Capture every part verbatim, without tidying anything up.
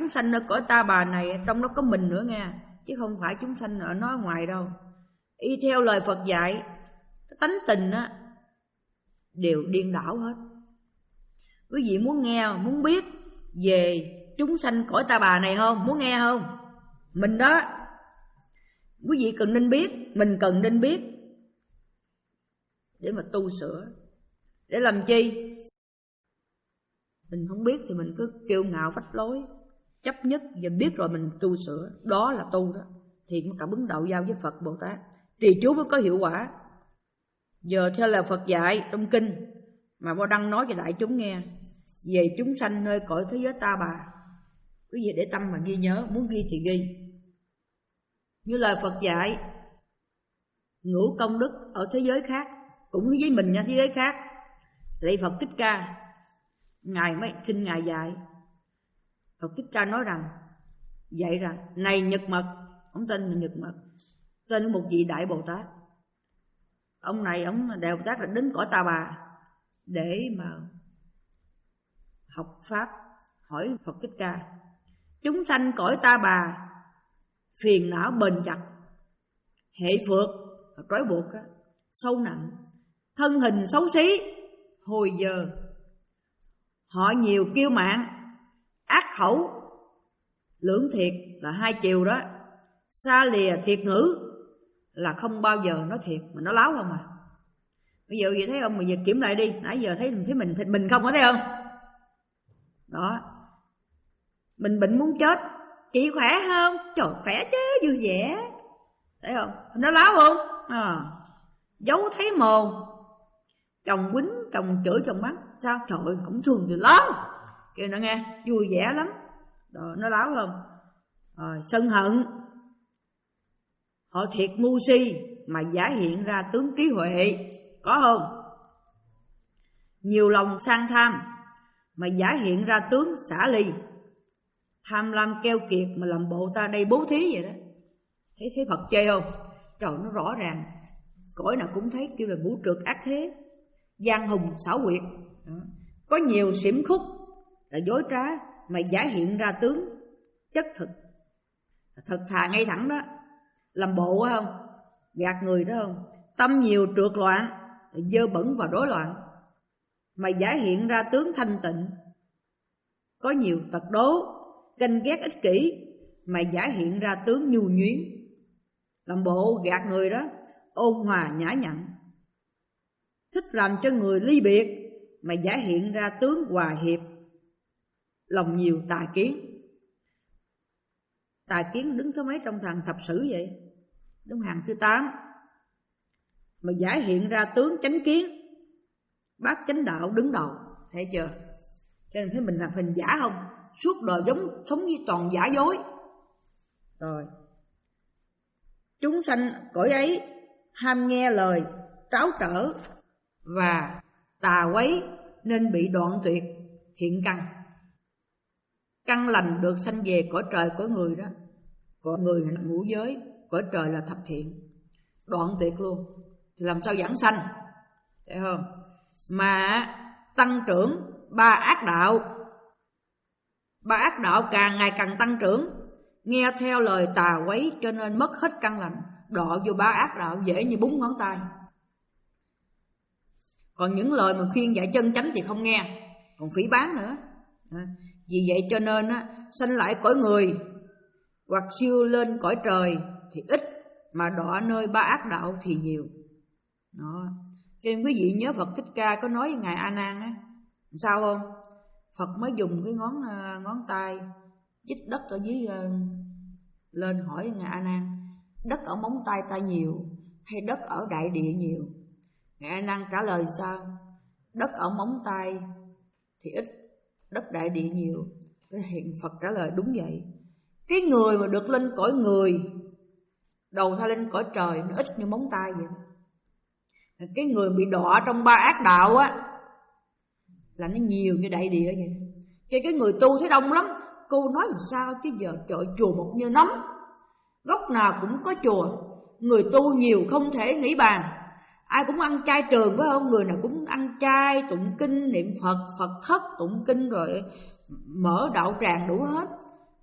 chúng sanh ở cõi Ta Bà này, trong đó có mình nữa nghe, chứ không phải chúng sanh ở nó ngoài đâu. Y theo lời Phật dạy, tánh tình á đều điên đảo hết. Quý vị muốn nghe, muốn biết về chúng sanh cõi Ta Bà này không? Muốn nghe không? Mình đó, quý vị cần nên biết, mình cần nên biết để mà tu sửa. Để làm chi? Mình không biết thì mình cứ kiêu ngạo phách lối, chấp nhất, và biết rồi mình tu sửa. Đó là tu đó. Thì mới cả bứng đạo giao với Phật Bồ Tát, trì chú mới có hiệu quả. Giờ theo là Phật dạy trong kinh mà Bo Đăng nói cho đại chúng nghe về chúng sanh nơi cõi thế giới Ta Bà, quý vị để tâm mà ghi nhớ, muốn ghi thì ghi. Như lời Phật dạy, ngũ công đức ở thế giới khác, cũng với mình nha, thế giới khác. Lạy Phật Thích Ca, Ngài mới xin Ngài dạy. Phật Thích Ca nói rằng, dạy rằng, này Nhật Mật, ông tên là Nhật Mật, tên của một vị Đại Bồ Tát. Ông này, ông Đại Bồ Tát là đến cõi Ta Bà để mà học Pháp, hỏi Phật Thích Ca. Chúng sanh cõi Ta Bà, phiền não bền chặt, hệ phượt, trói buộc đó, sâu nặng, thân hình xấu xí, hồi giờ. Họ nhiều kiêu mạn, ác khẩu, lưỡng thiệt là hai chiều đó, xa lìa thiệt ngữ là không bao giờ nói thiệt mà nó láo không à. Bây giờ vậy thấy không, bây giờ kiểm lại đi, nãy giờ thấy thấy mình mình không có thấy không? Đó. Mình bệnh muốn chết, chị khỏe không? Trời khỏe chứ, vui vẻ. Thấy không? Nó láo không? À, giấu thấy mồm. Chồng quýnh, chồng chửi, chồng mắng. Sao? Trời ơi, cũng thương thì lắm. Kêu nó nghe, vui vẻ lắm. Rồi, nó láo không? Rồi, sân hận. Họ thiệt ngu si mà giả hiện ra tướng trí huệ. Có không? Nhiều lòng sang tham mà giả hiện ra tướng xả ly. Tham lam keo kiệt mà làm bộ ta đây bố thí vậy đó. Thấy thấy Phật chê không? Trời, nó rõ ràng. Cõi nào cũng thấy kêu là vũ trượt ác thế, gian hùng xảo quyệt. Đó. Có nhiều xỉm khúc là dối trá mà giả hiện ra tướng chất thực, thật thà ngay thẳng đó. Làm bộ không? Gạt người đó không? Tâm nhiều trượt loạn, dơ bẩn và rối loạn mà giả hiện ra tướng thanh tịnh. Có nhiều tật đố, ganh ghét ích kỷ mà giả hiện ra tướng nhu nhuyến. Làm bộ gạt người đó, ôn hòa nhã nhặn. Thích làm cho người ly biệt mà giả hiện ra tướng hòa hiệp. Lòng nhiều tà kiến. Tà kiến đứng thứ mấy trong thằng thập sử vậy? Đứng hàng thứ tám. Mà giả hiện ra tướng chánh kiến. Bác chánh đạo đứng đầu. Thấy chưa? Cho nên thấy mình làm hình giả không? Suốt đời giống sống như toàn giả dối. Rồi. Chúng sanh cõi ấy ham nghe lời tráo trở và tà quấy nên bị đoạn tuyệt thiện căn. Căn lành được sanh về cõi trời cõi người đó. Cõi người là ngũ giới, cõi trời là thập thiện. Đoạn tuyệt luôn. Thì làm sao giảng sanh? Thấy không? Mà tăng trưởng ba ác đạo. Ba ác đạo càng ngày càng tăng trưởng, nghe theo lời tà quấy cho nên mất hết căn lành, đọa vô ba ác đạo dễ như búng ngón tay. Còn những lời mà khuyên dạy chân chánh thì không nghe, còn phỉ báng nữa. Vì vậy cho nên á, sanh lại cõi người hoặc siêu lên cõi trời thì ít, mà đọa nơi ba ác đạo thì nhiều. Đó. Cho nên quý vị nhớ Phật Thích Ca có nói với Ngài A Nan á, sao không? Phật mới dùng cái ngón ngón tay chích đất ở dưới lên hỏi Ngài A Nan, đất ở móng tay ta nhiều hay đất ở đại địa nhiều? Ngài A Nan trả lời sao? Đất ở móng tay thì ít, đất đại địa nhiều. Hiện Phật trả lời đúng vậy. Cái người mà được lên cõi người, đầu thai lên cõi trời nó ít như móng tay vậy. Cái người bị đọa trong ba ác đạo á là nó nhiều như đại địa vậy. Cái cái người tu thấy đông lắm. Cô nói làm sao chứ giờ trời chùa một như nấm, góc nào cũng có chùa. Người tu nhiều không thể nghĩ bàn. Ai cũng ăn chay trường phải không? Người nào cũng ăn chay, tụng kinh, niệm Phật, Phật thất, tụng kinh rồi mở đạo tràng đủ hết.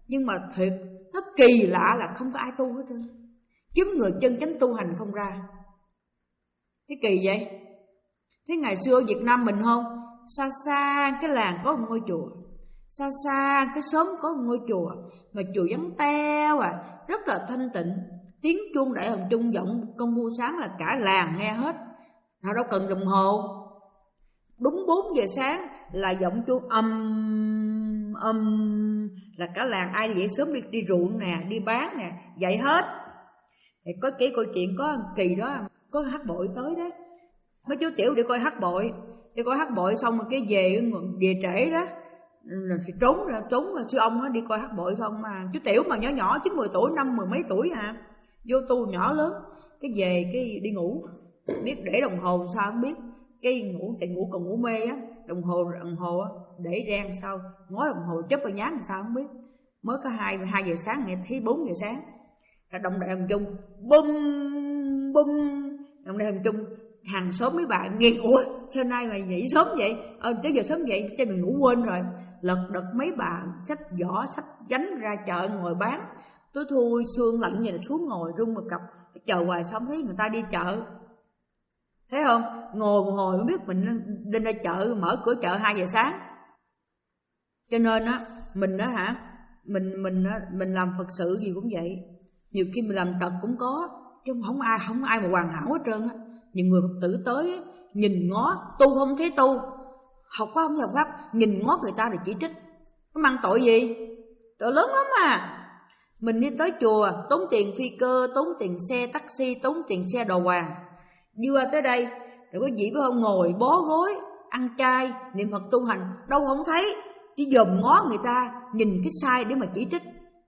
Nhưng mà thiệt nó kỳ lạ là không có ai tu hết trơn, kiếm người chân chánh tu hành không ra. Cái kỳ vậy. Thế ngày xưa ở Việt Nam mình không, xa xa cái làng có một ngôi chùa, xa xa cái xóm có một ngôi chùa, mà chùa vắng teo à, rất là thanh tịnh. Tiếng chuông Đại Hồng Chung vọng công phu sáng là cả làng nghe hết, họ đâu cần đồng hồ. Đúng bốn giờ sáng là giọng chuông âm âm là cả làng ai dậy sớm đi đi ruộng nè, đi bán nè, dậy hết. Thì có cái câu chuyện có kỳ đó, có hát bội tới đó, mấy chú tiểu đi coi hát bội, đi coi hát bội xong rồi cái về về trễ đó, thì trốn ra trốn ra sư ông nó đi coi hát bội xong mà chú tiểu mà nhỏ nhỏ chín mười tuổi, năm mười mấy tuổi à, vô tu nhỏ lớn, cái về cái đi ngủ, biết để đồng hồ sao không biết, cái ngủ tại ngủ còn ngủ mê á, đồng hồ đồng hồ á, để rang sao ngó đồng hồ chớp vào nhán làm sao không biết, mới có hai hai giờ sáng nghe thấy bốn giờ sáng, là đồng Đại Hồng Chung bum bum, đồng Đại Hồng Chung hàng xóm mấy bạn nghe ủa sao nay mày dậy sớm vậy, ờ tới giờ sớm vậy cho mình ngủ quên rồi, lật đật mấy bà xách giỏ xách gánh ra chợ ngồi bán, tối thui sương lạnh vậy là xuống ngồi rung một cặp, chờ hoài xong thấy người ta đi chợ, thấy không, ngồi một hồi mới biết mình đi ra chợ, mở cửa chợ hai giờ sáng. Cho nên á mình á hả, mình mình á, mình làm Phật sự gì cũng vậy, nhiều khi mình làm trật cũng có, chứ không ai không ai mà hoàn hảo hết trơn á. Nhiều người Phật tử tới á, nhìn ngó tu không thấy tu, học pháp không học pháp, nhìn ngó người ta rồi chỉ trích, có mang tội gì, tội lớn lắm à. Mình đi tới chùa tốn tiền phi cơ, tốn tiền xe taxi, tốn tiền xe đồ hoàng, đi qua tới đây rồi có gì phải không, ngồi bó gối ăn chay niệm Phật tu hành, đâu không thấy, chỉ dòm ngó người ta, nhìn cái sai để mà chỉ trích.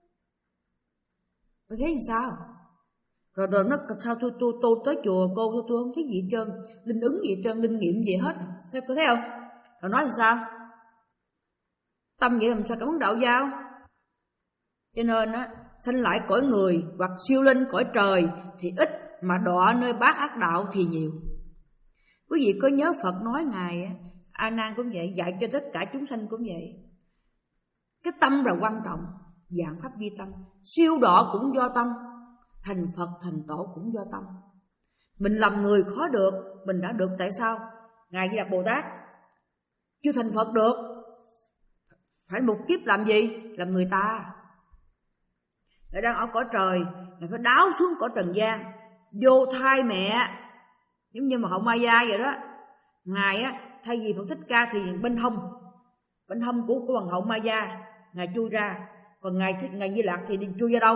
Tôi thấy làm sao? Rồi rồi nó sao tôi tôi tôi tới chùa cô tôi, tôi không thấy gì hết trơn, linh ứng gì hết trơn, linh nghiệm gì hết. Thế có thấy không? Rồi nói làm sao? Tâm vậy làm sao cảm ứng đạo giao? Cho nên á, sanh lại cõi người hoặc siêu linh cõi trời thì ít, mà đọa nơi bát ác đạo thì nhiều. Quý vị có nhớ Phật nói ngài A Nan cũng vậy, dạy cho tất cả chúng sanh cũng vậy. Cái tâm là quan trọng, dạng pháp vi tâm, siêu độ cũng do tâm, thành Phật thành tổ cũng do tâm. Mình làm người khó được, mình đã được tại sao? Ngài Di Lặc Bồ Tát chưa thành Phật được, phải một kiếp làm gì? Làm người ta. Ngài đang ở cõi trời, Ngài phải đáo xuống cõi trần gian, vô thai mẹ, giống như mà Hậu Ma Gia vậy đó. Ngài á, thay vì Phật Thích Ca thì bên hông, bên hông của của hoàng hậu Ma Gia, Ngài chui ra. Còn Ngài thích Ngài Di Lặc thì đi chui ra đâu?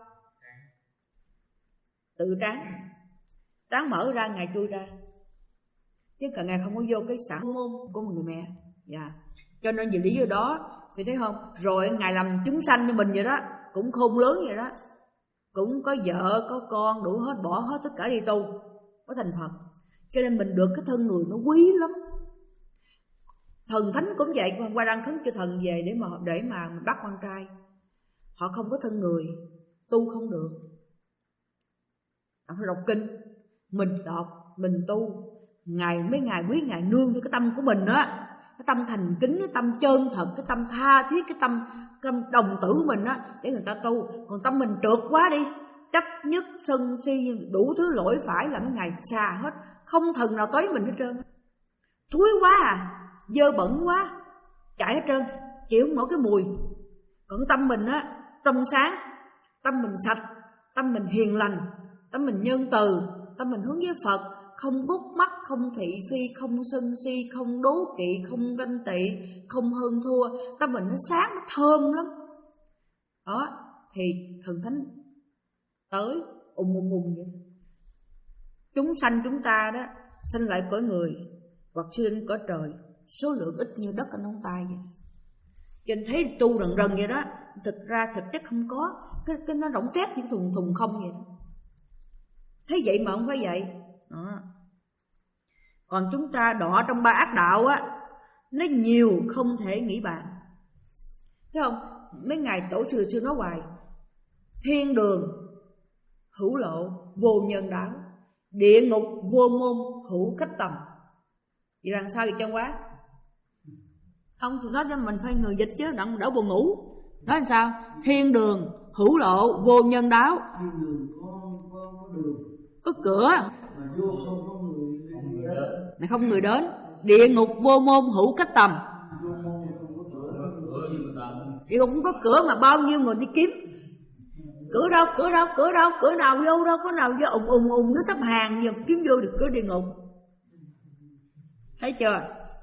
Tự trán, trán mở ra Ngài chui ra, chứ cả Ngài không có vô cái sản môn của một người mẹ. Dạ. Cho nên vì lý do đó thì thấy không, rồi Ngài làm chúng sanh như mình vậy đó, cũng khôn lớn vậy đó, cũng có vợ có con đủ hết, bỏ hết tất cả đi tu có thành Phật. Cho nên mình được cái thân người nó quý lắm. Thần thánh cũng vậy, hôm qua đang khấn cho thần về để mà để mà mình bắt con trai, họ không có thân người, tu không được. Họ phải đọc kinh, mình đọc, mình tu, ngày mấy ngày quý ngày nương với cái tâm của mình á, cái tâm thành kính, cái tâm chân thật, cái tâm tha thiết, cái tâm, tâm đồng tử của mình á, để người ta tu. Còn tâm mình trượt quá đi, chấp nhất sân si đủ thứ lỗi phải là mấy ngày xa hết, không thần nào tới mình hết trơn, thúi quá à, dơ bẩn quá, chạy hết trơn, chịu không nổi cái mùi. Còn tâm mình á trong sáng, tâm mình sạch, tâm mình hiền lành, tâm mình nhân từ, tâm mình hướng với Phật, không gút mắt, không thị phi, không sân si, không đố kỵ, không ganh tị, không hơn thua, tâm mình nó sáng, nó thơm lắm. Đó, thì thần thánh tới ùng ùng ùng vậy. Chúng sanh chúng ta đó, sanh lại cõi người hoặc sinh cõi trời, số lượng ít như đất ở ngón tay vậy. Cho nên thấy tu rần rần vậy đó, thực ra thực chất không có, cái, cái nó rỗng tét như thùng thùng không vậy đó. Thấy vậy mà không phải vậy đó. Còn chúng ta đọa trong ba ác đạo á, nó nhiều không thể nghĩ bàn. Thấy không? Mấy ngày tổ sư xưa nói hoài, thiên đường hữu lộ vô nhân đạo, địa ngục vô môn hữu cách tầm. Vậy làm sao vậy chân quá? Không thì nói cho mình phải người dịch chứ, đặng đỡ buồn ngủ. Nói làm sao? Thiên đường hữu lộ vô nhân đáo. Thiên đường có, có, có đường, có cửa mà vô không có người, người đến. mà không người đến. Địa ngục vô môn hữu cách tầm. Vô môn không có cửa, cửa gì mà tầm. Địa ngục không có cửa mà bao nhiêu người đi kiếm. Cửa đâu, cửa đâu, cửa đâu, cửa nào vô đâu, có nào vô ùng ùng ùng nó sắp hàng giờ kiếm vô được cửa địa ngục. Thấy chưa?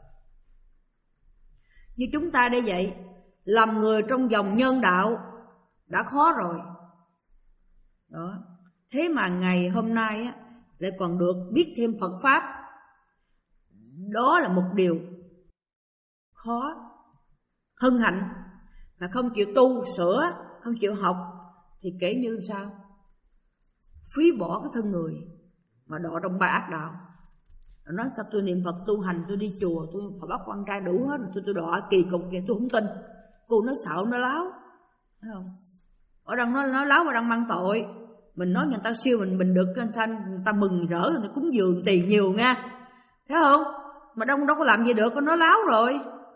Như chúng ta đây vậy, làm người trong dòng nhân đạo đã khó rồi. Đó. Thế mà ngày hôm nay á, lại còn được biết thêm Phật Pháp. Đó là một điều khó. Hân hạnh mà không chịu tu sửa, không chịu học thì kể như sao? Phí bỏ cái thân người mà đọa trong ba ác đạo. Nó nói sao tôi niệm Phật tu hành, tôi đi chùa, tôi phải bắt con trai đủ hết, tôi tôi đọa kỳ cục kìa, tôi không tin. Cô nó xạo nó láo, thấy không? Ở đằng nó nó láo và đang mang tội. Mình nói người ta siêu mình mình được cái thanh, người ta mừng rỡ, người ta cúng dường tiền nhiều nha, thấy không? Mà đông đâu có làm gì được, nó láo rồi.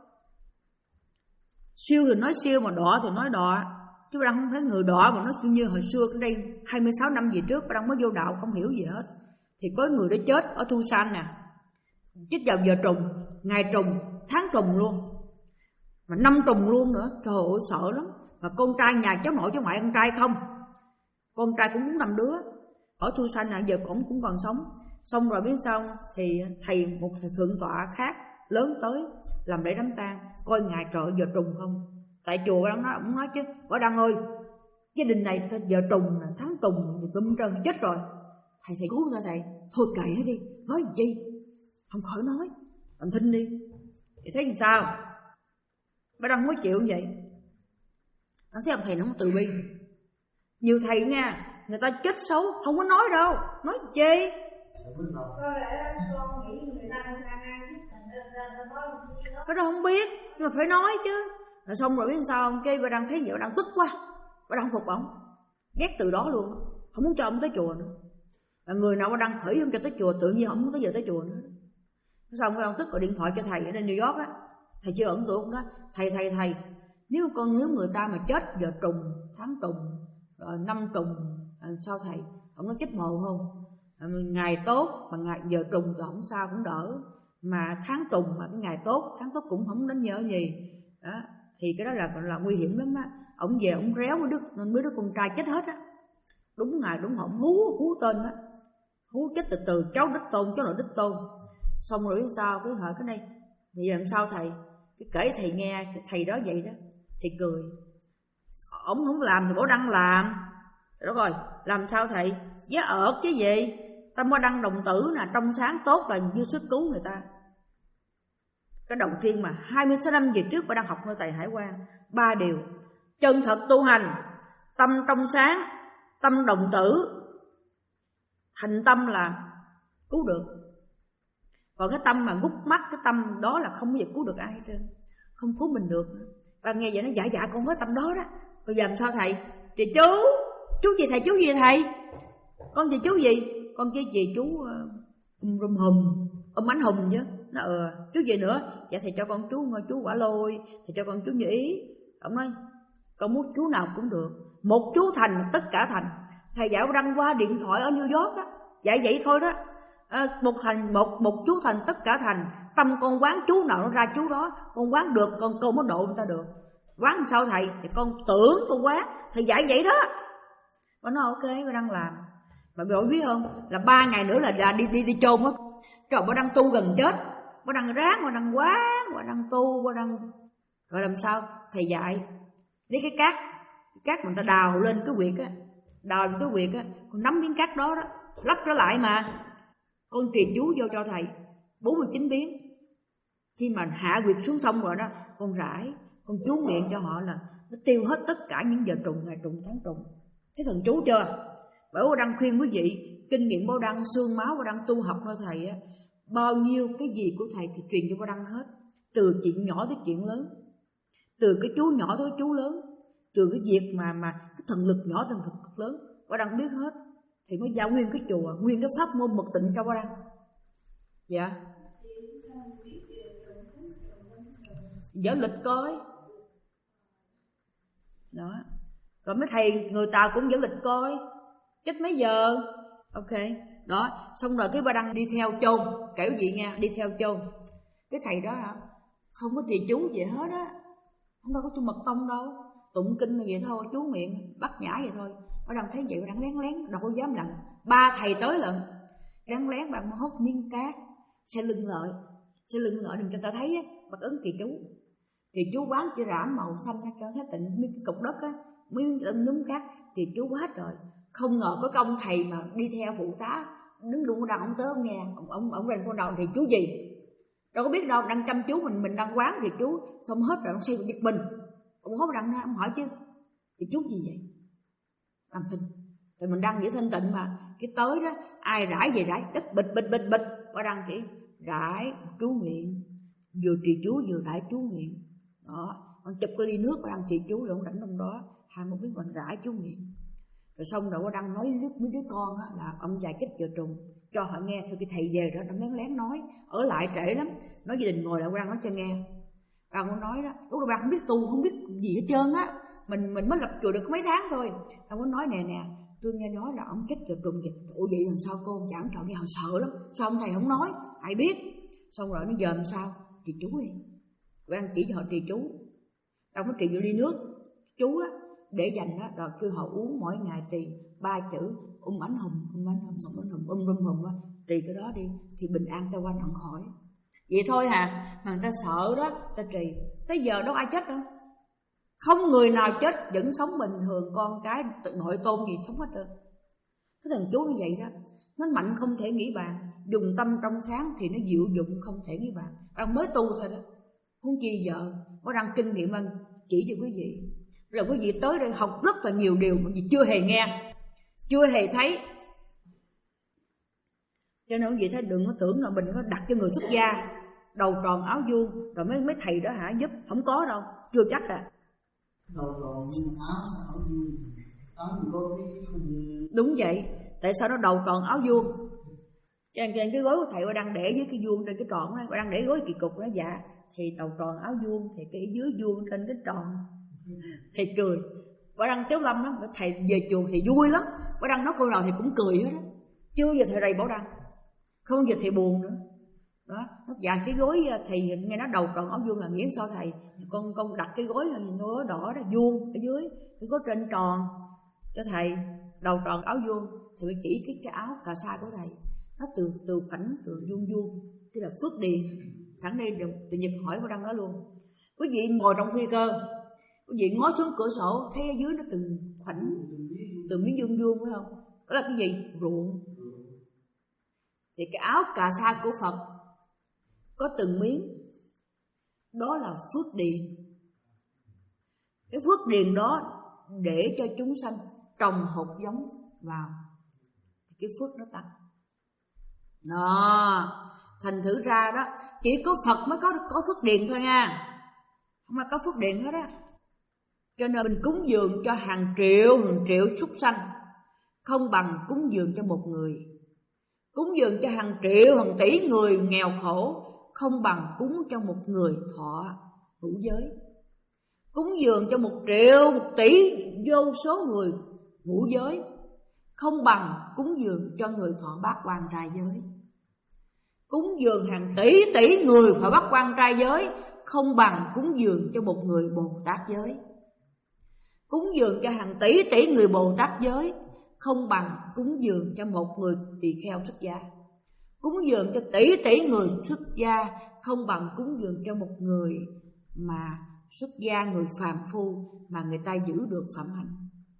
Siêu thì nói siêu, mà đọa thì nói đọa. Chứ đang không thấy người đọa mà nó như hồi xưa cái đây hai mươi sáu năm về trước, đang mới vô đạo không hiểu gì hết. Thì có người đã chết ở Thu San nè, chết vào giờ trùng, ngày trùng, tháng trùng luôn, mà năm trùng luôn nữa. Trời ơi sợ lắm. Mà con trai nhà cháu nội cháu ngoại con trai không, con trai cũng muốn năm đứa ở Thu San nè, giờ cũng cũng còn sống. Xong rồi biết sao thì thầy một thầy thượng tọa khác lớn tới làm lễ đám tang, coi ngày trời giờ trùng không. Tại chùa đang nói, ông nói chứ Võ Đăng ơi, gia đình này giờ trùng là tháng trùng thì tùm trơn chết rồi. Thầy thầy cứu người ta thầy, thôi kệ nó đi, nói gì chi, không khỏi nói, làm thinh đi. Thì thấy làm sao? Võ Đăng mới chịu như vậy. Anh thấy ông thầy nó không từ bi. Nhiều thầy nha, người ta chết xấu không có nói đâu, nói gì chi. Cái đó không biết, nhưng mà phải nói chứ. Rồi xong rồi biết sao không? Cái bà đang thấy vậy, bà đang tức quá, bà đang phục ổng, ghét từ đó luôn, không muốn cho ông tới chùa nữa. Và người nào mà đang khởi không cho tới chùa, tự nhiên không muốn tới giờ tới chùa nữa. Xong cái ông tức gọi điện thoại cho thầy ở đây New York á, thầy chưa ẩn tuổi cũng đó, thầy thầy thầy, nếu con nếu người ta mà chết giờ trùng, tháng trùng, rồi năm trùng, sao thầy? Ông nói chết mồ không? Ngày tốt mà ngày giờ trùng thì không sao cũng đỡ, mà tháng trùng mà cái ngày tốt, tháng tốt cũng không đến nhớ gì đó. Thì cái đó là là nguy hiểm lắm á. Ông về ông réo mấy đứa mấy đứa con trai chết hết á, đúng ngày đúng hổng, hú hú tên á, hú chết từ từ, cháu đích tôn, cháu nội đích tôn. Xong rồi sao cái hỏi cái này thì làm sao thầy? Cái kể thầy nghe, thầy đó vậy đó, thầy cười. Ông không làm thì Bảo Đăng làm. Đó rồi, làm sao thầy? Giá ợt chứ gì? Ta Bảo Đăng đồng tử nè, trong sáng tốt là dư sức cứu người ta. Cái đầu tiên mà hai mươi sáu năm về trước Bảo Đăng học nơi thầy Hải Quang, ba điều: chân thật tu hành, tâm trong sáng, tâm đồng tử. Thành tâm là cứu được. Còn cái tâm mà ngút mắt, cái tâm đó là không bao giờ cứu được ai hết trơn, không cứu mình được. Và nghe vậy nó dạ dạ con có tâm đó đó. Bây giờ làm sao thầy? Thì chú, chú gì thầy, chú gì thầy? Con gì chú gì? Con chứ gì chú um, rum hùm, ông ánh hùm chứ. Nó ờ, chú gì nữa? Dạ thầy cho con chú chú Quả Lôi, thầy cho con chú Như Ý. Ông nói con muốn chú nào cũng được, một chú thành tất cả thành. Thầy dạo đăng qua điện thoại ở New York á, dạy vậy thôi đó. À, một thành một một chú thành tất cả thành. Tâm con quán chú nào nó ra chú đó, con quán được con con mới độ người ta được. Quán sao thầy? Thì con tưởng con quán, thầy dạy vậy đó. Con nói ok, con đang làm. Mà bạn biết không, là ba ngày nữa là, là đi đi đi chôn á. Trời, bà đang tu gần chết, bà đang ráng, bà đang quán, bà đang tu, bà đang rồi làm sao? Thầy dạy lấy cái cát, cái cát mà người ta đào lên cái huyệt á, đào lên cái huyệt á, con nắm miếng cát đó đó, lắp nó lại mà. Con trì chú vô cho thầy bốn mươi chín biến. Khi mà hạ huyệt xuống xong rồi đó, con rải, con chú nguyện cho họ là nó tiêu hết tất cả những giờ trùng, ngày trùng, tháng trùng. Thấy thần chú chưa? Bởi Bảo Đăng khuyên quý vị, kinh nghiệm Bảo Đăng, xương máu Bảo Đăng tu học nơi thầy á, bao nhiêu cái gì của thầy thì truyền cho Bảo Đăng hết. Từ chuyện nhỏ tới chuyện lớn, từ cái chú nhỏ tới chú lớn, từ cái việc mà mà cái thần lực nhỏ tới thần lực lớn, Bảo Đăng biết hết. Thì mới giao nguyên cái chùa, nguyên cái pháp môn mật tịnh cho Bảo Đăng. Dạ. Dở lịch coi. Đó. Rồi mấy thầy người ta cũng dẫn lịch coi chết mấy giờ. Ok. Đó, xong rồi cái ba đăng đi theo chôn, kể gì nha, đi theo chôn. Cái thầy đó hả, không có trì chú gì hết á, không đâu có tu mật tông đâu, tụng kinh vậy thôi, chú nguyện bắt nhã vậy thôi. Ba đăng thấy vậy ba đăng lén lén, đâu có dám lặn. Ba thầy tới lận, lén lén bằng hốt miếng cát, xe lưng lợi, xe lưng lợi đừng cho ta thấy á, bắt ấn trì chú. Thì chú quán chỉ rảm màu xanh cho thấy tịnh mấy cái cục đất á, mấy núm cát thì chú hết rồi. Không ngờ có công thầy mà đi theo phụ tá đứng luôn ở đằng ông tới ông nghe ông ông ông rành con đầu thì chú gì đâu có biết đâu, đang chăm chú mình mình đang quán thì chú xong hết rồi ông xây giật mình, ông hốt đằng ra ông hỏi chứ thì chú gì vậy làm thinh thì mình đang giữ thanh tịnh mà cái tới đó ai rải về rải đất bịch bịch bịch bịch qua đăng chỉ rải chú nguyện vừa trì chú vừa rải chú nguyện đó, ông chụp cái ly nước qua đăng trì chú rồi ông đánh trong đó hai một miếng còn rải chú nguyện. Rồi xong rồi đang nói với mấy đứa con á, là ông già chết giờ trùng cho họ nghe thôi. Cái thầy về đó nó lén lén nói ở lại trễ lắm, nói gia đình ngồi lại đang nói cho nghe. Đang có nói đó lúc đó bạn không biết tu không biết gì hết trơn á, mình mình mới lập chùa được mấy tháng thôi. Đang có nói nè nè tôi nghe nói là ông chết giờ trùng vậy. Ủa vậy làm sao cô chẳng trời đi họ sợ lắm, sao ông thầy không nói ai biết. Xong rồi nó giờ làm sao trì chú đi, đang chỉ cho họ trì chú, đâu có trì vô ly nước chú á để dành đó, rồi kêu họ uống mỗi ngày trì ba chữ um ảnh hùng um ảnh hùng um ảnh hùng um rum hùng á, trì cái đó đi thì bình an ta quanh hẳn khỏi. Vậy thôi hả, mà người ta sợ đó, ta trì tới giờ đâu ai chết đâu, không người nào chết vẫn sống bình thường, con cái nội tôn gì sống hết trơn. Cái thằng chú như vậy đó, nó mạnh không thể nghĩ bàn, dùng tâm trong sáng thì nó diệu dụng không thể nghĩ bàn. Bạn mới tu thôi đó, không chi giờ có đang kinh nghiệm anh chỉ cho quý vị. Là quý vị tới đây học rất là nhiều điều mà quý vị chưa hề nghe, chưa hề thấy. Cho nên quý vị thấy đừng có tưởng là mình có đặt cho người xuất gia đầu tròn áo vuông rồi mấy mấy thầy đó hả giúp, không có đâu, chưa chắc à. Đầu tròn áo áo vuông, áo có cái đúng vậy, tại sao nó đầu tròn áo vuông? Trên trên cái gối của thầy đang để dưới cái vuông trên cái tròn đó, đang để gối kỳ cục đó dạ, thì đầu tròn áo vuông thì cái dưới vuông trên cái tròn. Thầy cười, bà đăng Tiếu Lâm đó, thầy về chùa thì vui lắm, bà đăng nói câu nào thì cũng cười hết đó, chưa bao giờ thầy rầy Bảo Đăng, không bao giờ thầy buồn nữa. Đó, dạ cái gối thầy nghe nói đầu tròn áo vuông là nghĩa sao thầy? Con con đặt cái gối là gối đỏ đó vuông ở dưới, cái gối trên tròn cho thầy, đầu tròn áo vuông thì phải chỉ cái cái áo cà sa của thầy, nó từ từ phẳng từ vuông vuông, tức là phước điền. Thẳng đây tự Nhật hỏi Bảo Đăng đó luôn, quý vị ngồi trong phi cơ, quý vị ngó xuống cửa sổ thấy ở dưới nó từng khoảnh từng miếng vuông vuông phải không? Đó là cái gì? Ruộng. Thì cái áo cà sa của Phật có từng miếng, đó là phước điền. Cái phước điền đó để cho chúng sanh trồng hột giống vào, cái phước nó tăng. Đó, thành thử ra đó chỉ có Phật mới có có phước điền thôi nha, không ai có phước điền hết á. Cho nên mình cúng dường cho hàng triệu hàng triệu súc sanh không bằng cúng dường cho một người, cúng dường cho hàng triệu hàng tỷ người nghèo khổ không bằng cúng cho một người thọ hữu giới, cúng dường cho một triệu một tỷ vô số người ngũ giới không bằng cúng dường cho người thọ bát quan trai giới, cúng dường hàng tỷ tỷ người thọ bát quan trai giới không bằng cúng dường cho một người Bồ Tát giới, cúng dường cho hàng tỷ tỷ người Bồ Tát giới không bằng cúng dường cho một người tỳ kheo xuất gia, cúng dường cho tỷ tỷ người xuất gia không bằng cúng dường cho một người mà xuất gia, người phàm phu mà người ta giữ được phẩm hạnh.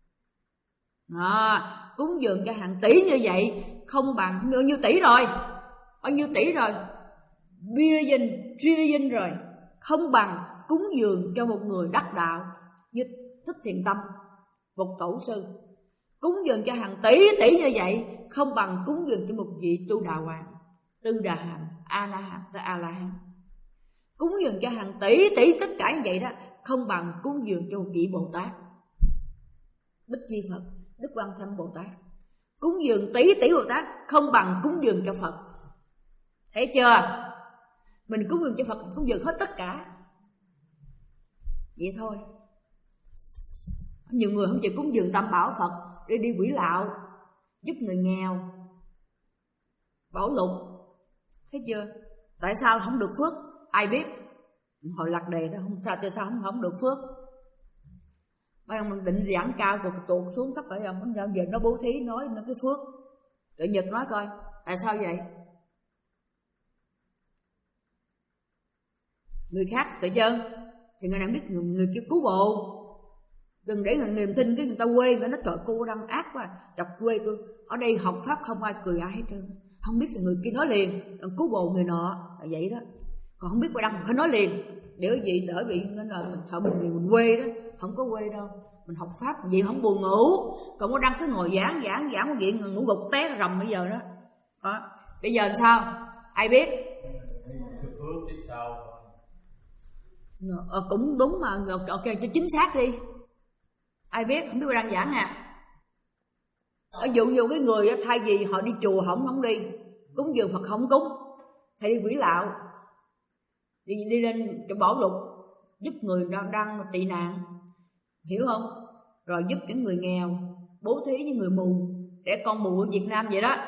À, cúng dường cho hàng tỷ như vậy không bằng bao nhiêu tỷ rồi, bao nhiêu tỷ rồi, billion, trillion rồi, không bằng cúng dường cho một người đắc đạo như Thích Thiền Tâm, một tổ sư. Cúng dường cho hàng tỷ tỷ như vậy không bằng cúng dường cho một vị Tu Đà Hoàng, Tư Đà Hàm, A La Hàm, A La Hán. Cúng dường cho hàng tỷ tỷ tất cả như vậy đó không bằng cúng dường cho một vị Bồ Tát, Bích Chi Phật, Đức Quan Thâm Bồ Tát. Cúng dường tỷ tỷ Bồ Tát không bằng cúng dường cho Phật. Thấy chưa? Mình cúng dường cho Phật, cúng dường hết tất cả. Vậy thôi. Nhiều người không chịu cúng dường tam bảo Phật để đi quỷ lạo, giúp người nghèo, bảo lục. Thấy chưa? Tại sao không được phước? Ai biết? Hồi lạc đề thôi, không sao tại sao không không được phước. Bây giờ mình định giảng cao rồi tuột xuống thấp vậy không? Giờ nó bố thí nói nó cái phước. Để Nhật nói coi, tại sao vậy? Người khác tự chân thì người nào biết người, người kia cứu bộ. Đừng để người niềm tin cái người ta quê, người ta nói trời cô đang ác quá, chọc quê tôi. Ở đây học pháp không ai cười ai hết trơn. Không biết thì người kia nói liền, cứu bộ người nọ là vậy đó. Còn không biết qua đăng phải nói liền, để gì đỡ bị nên là mình sợ mình mình quê đó, không có quê đâu. Mình học pháp gì không buồn ngủ, còn có đăng cứ ngồi giảng giảng giảng một chuyện ngủ gục té rầm bây giờ đó. Đó. Bây giờ làm sao? Ai biết? Ờ, cũng đúng mà, ok cho chính xác đi. Ai biết? Không biết đang giảng nè. Ở dụ dụ cái người thay vì họ đi chùa họ không không đi, cúng dường Phật không cúng, thì đi quỷ lạo, đi đi lên cho bảo lục, giúp người đang đang tị nạn, hiểu không? Rồi giúp những người nghèo, bố thí những người mù, trẻ con mù ở Việt Nam vậy đó.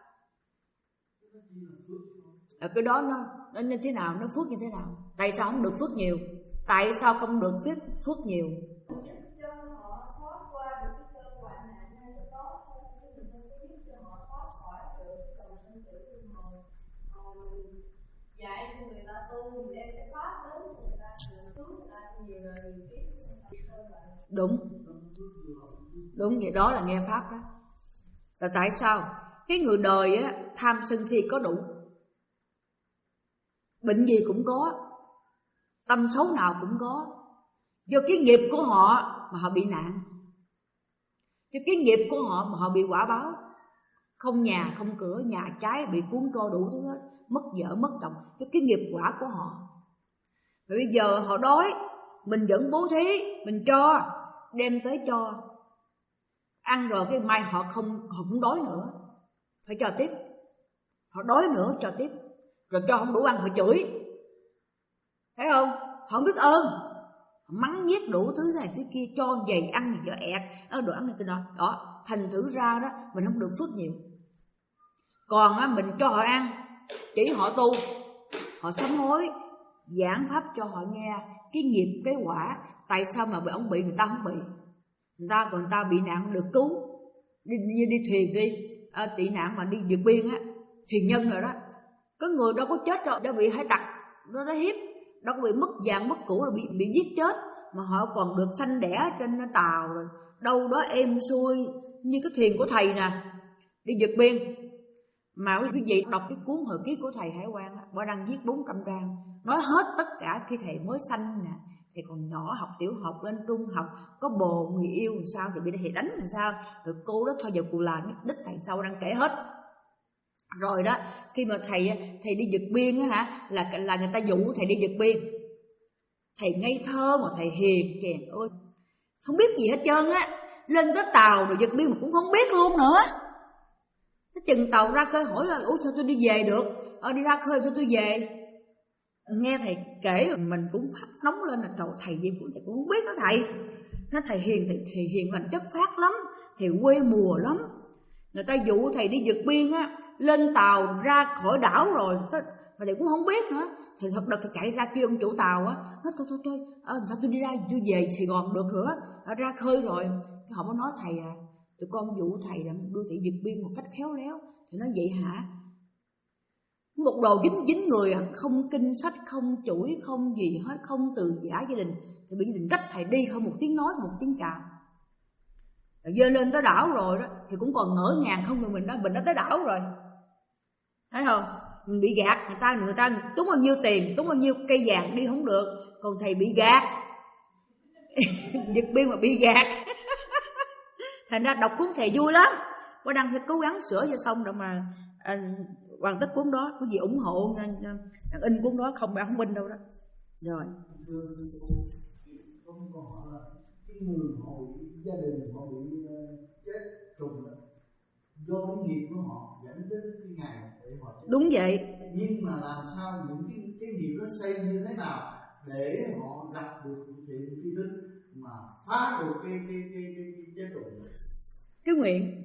À, cái đó nó nó như thế nào, nó phước như thế nào? Tại sao không được phước nhiều? Tại sao không được phước phước nhiều? Đúng, đúng vậy đó là nghe pháp đó. Là tại sao? Cái người đời á, tham sân si có đủ, bệnh gì cũng có, tâm xấu nào cũng có. Do cái nghiệp của họ mà họ bị nạn, do cái nghiệp của họ mà họ bị quả báo. Không nhà, không cửa, nhà trái bị cuốn trôi đủ thứ hết, mất vợ, mất chồng, cái, cái nghiệp quả của họ. Rồi bây giờ họ đói, mình vẫn bố thí, mình cho, đem tới cho. Ăn rồi cái mai họ không họ không đói nữa, phải cho tiếp. Họ đói nữa cho tiếp. Rồi cho không đủ ăn họ chửi. Thấy không? Họ không biết ơn, họ mắng giết đủ thứ này thứ kia, cho giày ăn gì cho ẹt, ở đồ ăn này cái đó. Đó, thành thử ra đó mình không được phước nhiều. Còn á, mình cho họ ăn, chỉ họ tu, họ sám hối, giảng pháp cho họ nghe cái nghiệp cái quả. Tại sao mà ông bị người ta không bị? Người ta còn người ta bị nạn được cứu, đi như đi, đi thuyền đi, à, tị nạn mà đi vượt biên á, thuyền nhân rồi đó. Có người đâu có chết đâu, đã bị hải tặc nó nó hiếp, đâu có bị mất vàng mất củ, rồi bị bị giết chết, mà họ còn được sanh đẻ trên tàu rồi. Đâu đó êm xuôi như cái thuyền của thầy nè, đi vượt biên. Mà quý vị đọc cái cuốn hồi ký của thầy Hải Quang, bà đang viết bốn trăm trang, nói hết tất cả khi thầy mới sanh nè, thầy còn nhỏ học tiểu học lên trung học, có bồ người yêu làm sao thì bị thầy đánh làm sao, rồi cô đó thôi giờ cụ là đích thầy sau đang kể hết. Rồi đó, khi mà thầy thầy đi vượt biên á hả, là là người ta dụ thầy đi vượt biên. Thầy ngây thơ mà thầy hiền kìa ơi, không biết gì hết trơn á, lên tới tàu rồi vượt biên mà cũng không biết luôn nữa. Cái chừng tàu ra khơi hỏi là ủa sao tôi đi về được, ờ đi ra khơi sao tôi về. Nghe thầy kể mình cũng phát nóng lên là trời, thầy gì cũng thầy cũng không biết đó thầy. Nó thầy hiền, thầy, thầy hiền lành chất phát lắm, thầy quê mùa lắm. Người ta dụ thầy đi vượt biên á, lên tàu ra khỏi đảo rồi mà thầy cũng không biết nữa. Thầy thật đợt chạy ra kêu ông chủ tàu á, nói thôi thôi thôi, à, sao tôi đi ra tôi về Sài Gòn được nữa, à, ra khơi rồi. Cái họ mới nói thầy à, tụi con dụ thầy là đưa thầy vượt biên một cách khéo léo. Thì nói vậy hả? Một đồ dính dính người à, không kinh sách, không chuỗi, không gì hết, không từ giả gia đình, thì bị gia đình trách thầy đi không một tiếng nói, một tiếng chào. Rồi dơ lên tới đảo rồi đó, thì cũng còn ngỡ ngàng không ngờ mình đã mình đã tới đảo rồi. Thấy không? Mình bị gạt, người ta người ta tốn bao nhiêu tiền, tốn bao nhiêu cây vàng đi không được, còn thầy bị gạt. Vượt biên mà bị gạt. Thành ra đọc cuốn thầy vui lắm. Qua đăng phải cố gắng sửa cho xong rồi mà à, hoàn tất cuốn đó. Có gì ủng hộ đăng in cuốn đó, không bạn không in đâu đó. Rồi. Không còn họ là cái người họ bị gia đình họ bị chết trùng đó, do cái nghiệp của họ dẫn đến cái ngày để họ chết. Đúng vậy. Nhưng mà làm sao những cái, cái nghiệp nó xây như thế nào để họ gặp được thiện tri thức mà mà phá được cái cái cái cái, cái chế độ này. Cái nguyện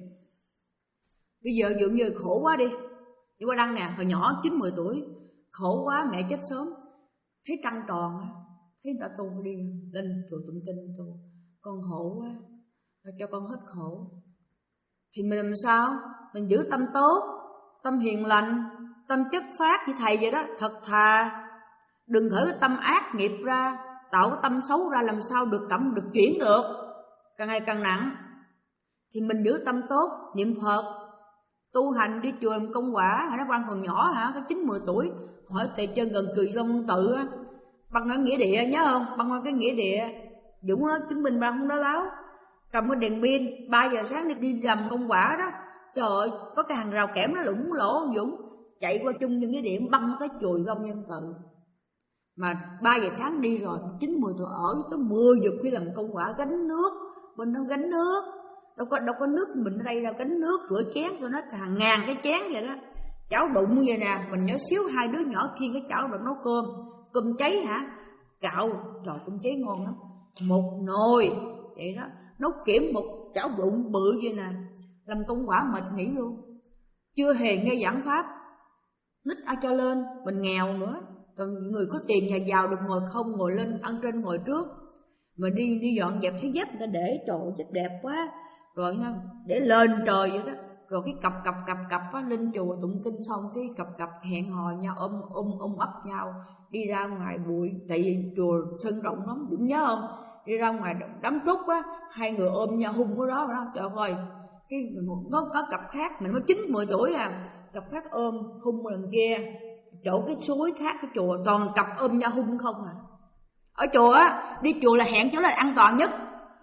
bây giờ dường như khổ quá đi. Như qua Đăng nè, hồi nhỏ chín mười tuổi, khổ quá mẹ chết sớm, thấy trăng tròn, thấy người ta tu đi lên chùa tụng kinh tu, con khổ quá, cho con hết khổ. Thì mình làm sao? Mình giữ tâm tốt, tâm hiền lành, tâm chất phát như thầy vậy đó, thật thà. Đừng khởi cái tâm ác nghiệp ra, tạo cái tâm xấu ra làm sao được cảm được chuyển được, càng ngày càng nặng. Thì mình giữ tâm tốt, niệm Phật, tu hành, đi chùa làm công quả. Nó Văn còn nhỏ hả, có chín mười tuổi, hỏi tề chân gần cười long tự á, băng ở nghĩa địa nhớ không? Băng qua cái nghĩa địa, Dũng nó chứng minh băng không đó láo, cầm cái đèn pin, ba giờ sáng đi đi làm công quả đó. Trời ơi, có cái hàng rào kẽm nó lủng lỗ ông Dũng, chạy qua chung những cái điểm băng tới chùi long nhân tự. Mà ba giờ sáng đi rồi, chín mười tuổi ở tới mười giờ khi làm công quả gánh nước, mình đâu gánh nước, đâu có đâu có nước mình ở đây đâu, gánh nước rửa chén cho nó hàng ngàn cái chén vậy đó. Chảo đụng như vậy nè, mình nhỏ xíu hai đứa nhỏ khiêng cái chảo đụng nấu cơm, cơm cháy hả? Gạo, trời cơm cháy ngon lắm. Một nồi vậy đó, nấu kiểm một chảo đụng bự vậy nè. Làm công quả mệt nghỉ luôn. Chưa hề nghe giảng pháp, nít ai cho lên, mình nghèo nữa. Còn người có tiền nhà giàu được ngồi không, ngồi lên ăn trên ngồi trước. Mà đi đi dọn dẹp thấy dép người ta để trời chết đẹp quá. Rồi nha, để lên trời vậy đó. Rồi cái cặp cặp cặp cặp á, lên chùa tụng kinh xong cái cặp cặp hẹn hò nhau ôm ôm ôm ấp nhau đi ra ngoài bụi, tại vì chùa sân rộng lắm, cũng nhớ không? Đi ra ngoài đám trúc á, hai người ôm nhau hung cái đó đó, trời ơi. Cái nó có cặp khác, mình mới chín mười tuổi à, cặp khác ôm hung lần kia. Chỗ cái suối khác cái chùa toàn cặp ôm nhau hung không à. Ở chùa á, đi chùa là hẹn chỗ là an toàn nhất.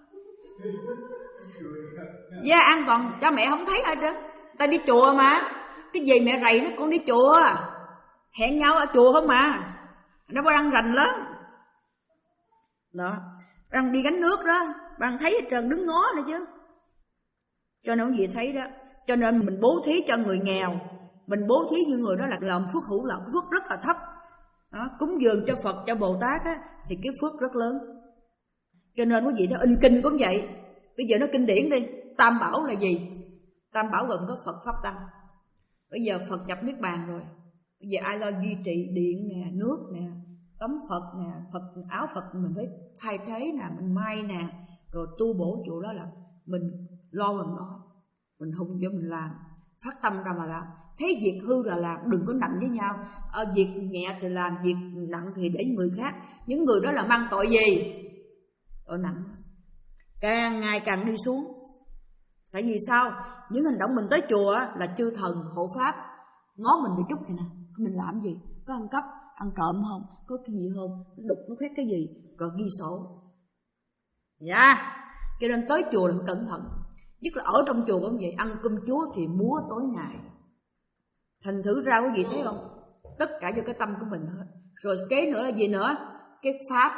Dạ yeah, an toàn, cho mẹ không thấy hết trơn. Ta đi chùa mà, cái gì mẹ rầy nó con đi chùa, hẹn nhau ở chùa không mà. Nó có đang rành lắm. Đó, đang đi gánh nước đó, đang thấy hết trơn, đứng ngó nữa chứ. Cho nên gì thấy đó, cho nên mình bố thí cho người nghèo, mình bố thí những người đó là làm phước hữu, là phước rất là thấp. Đó, cúng dường cho Phật, cho Bồ Tát á, thì cái phước rất lớn. Cho nên quý vị thấy in kinh cũng vậy. Bây giờ nó kinh điển đi, Tam Bảo là gì? Tam Bảo gồm có Phật, Pháp, Tăng. Bây giờ Phật nhập Niết Bàn rồi, bây giờ ai lo duy trì điện nè, nước nè, tấm Phật nè, Phật áo Phật mình phải thay thế nè, mình may nè, rồi tu bổ chỗ đó là mình lo mình đó, mình hung cho mình làm, phát tâm ra mà làm. Thấy việc hư là làm, đừng có nặng với nhau. À, việc nhẹ thì làm, việc nặng thì để người khác. Những người đó là mang tội gì? Tội nặng. Càng ngày càng đi xuống. Tại vì sao? Những hành động mình tới chùa là chư thần hộ pháp ngó mình một chút thì nè, mình làm gì? Có ăn cắp, ăn trộm không? Có cái gì không? Nó đục, nó khoét cái gì? Rồi ghi sổ. Dạ yeah. Cho nên tới chùa là cẩn thận. Nhất là ở trong chùa cũng vậy, ăn cơm chúa thì múa tối ngày. Thành thử ra quý vị thấy không? Tất cả vô cái tâm của mình hết. Rồi kế nữa là gì nữa? Cái pháp.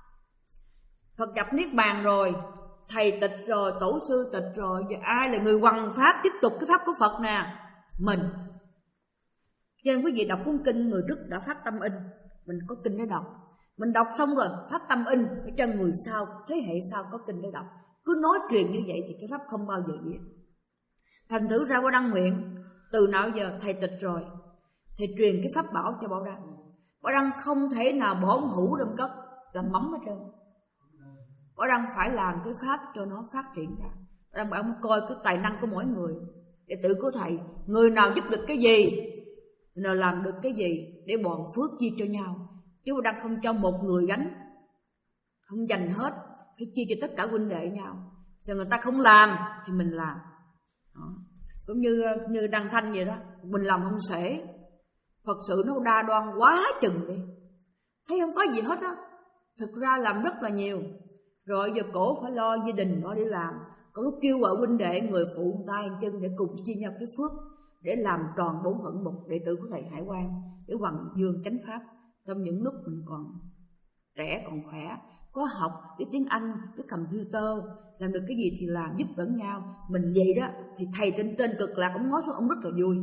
Phật nhập Niết Bàn rồi, thầy tịch rồi, tổ sư tịch rồi, giờ ai là người hoằng pháp tiếp tục cái pháp của Phật nè? Mình. Cho nên quý vị đọc cuốn kinh người Đức đã phát tâm in, mình có kinh để đọc. Mình đọc xong rồi phát tâm in, phải cho người sau, thế hệ sau có kinh để đọc. Cứ nói truyền như vậy thì cái pháp không bao giờ diệt. Thành thử ra Bảo Đăng nguyện, từ nào giờ thầy tịch rồi, thầy truyền cái pháp bảo cho Bảo Đăng. Bảo Đăng không thể nào bỏ hữu đâm cấp làm mắm hết trơn. Bảo Đăng phải làm cái pháp cho nó phát triển ra. Bảo Đăng bảo coi cái tài năng của mỗi người, đệ tử của thầy, người nào giúp được cái gì, người nào làm được cái gì để bọn phước chia cho nhau. Chứ Bảo Đăng không cho một người gánh, không dành hết, phải chia cho tất cả huynh đệ nhau. Thì người ta không làm thì mình làm. Đó. Cũng như như Đăng Thanh vậy đó, mình làm không xuể. Phật sự nó đa đoan quá chừng đi, thấy không có gì hết á. Thực ra làm rất là nhiều. Rồi giờ cổ phải lo gia đình nó để làm, cổ kêu gọi huynh đệ người phụ tay chân để cùng chia nhau cái phước, để làm tròn bổn phận một đệ tử của thầy Hải Quang, để hoằng dương chánh pháp. Trong những lúc mình còn trẻ, còn khỏe, có học cái tiếng Anh, cái computer, làm được cái gì thì làm, giúp lẫn nhau. Mình vậy đó thì thầy trên trên cực lạc ông nói xuống ông rất là vui.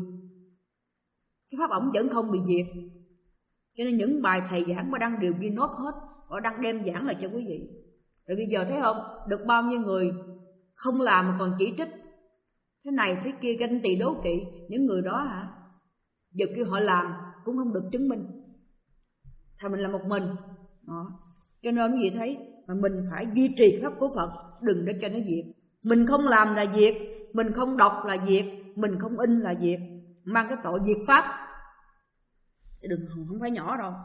Cái pháp ổng vẫn không bị diệt. Cho nên những bài thầy giảng Bảo Đăng đều ghi nốt hết, Bảo Đăng đem giảng lại cho quý vị. Rồi bây giờ thấy không, được bao nhiêu người không làm mà còn chỉ trích, thế này thế kia, ganh tị đố kỵ. Những người đó hả, giờ kêu họ làm cũng không được chứng minh, thà mình làm một mình đó. Cho nên quý vị thấy mà mình phải duy trì pháp của Phật, đừng để cho nó diệt. Mình không làm là diệt, mình không đọc là diệt, mình không in là diệt, mang cái tội diệt pháp, đừng, không phải nhỏ đâu.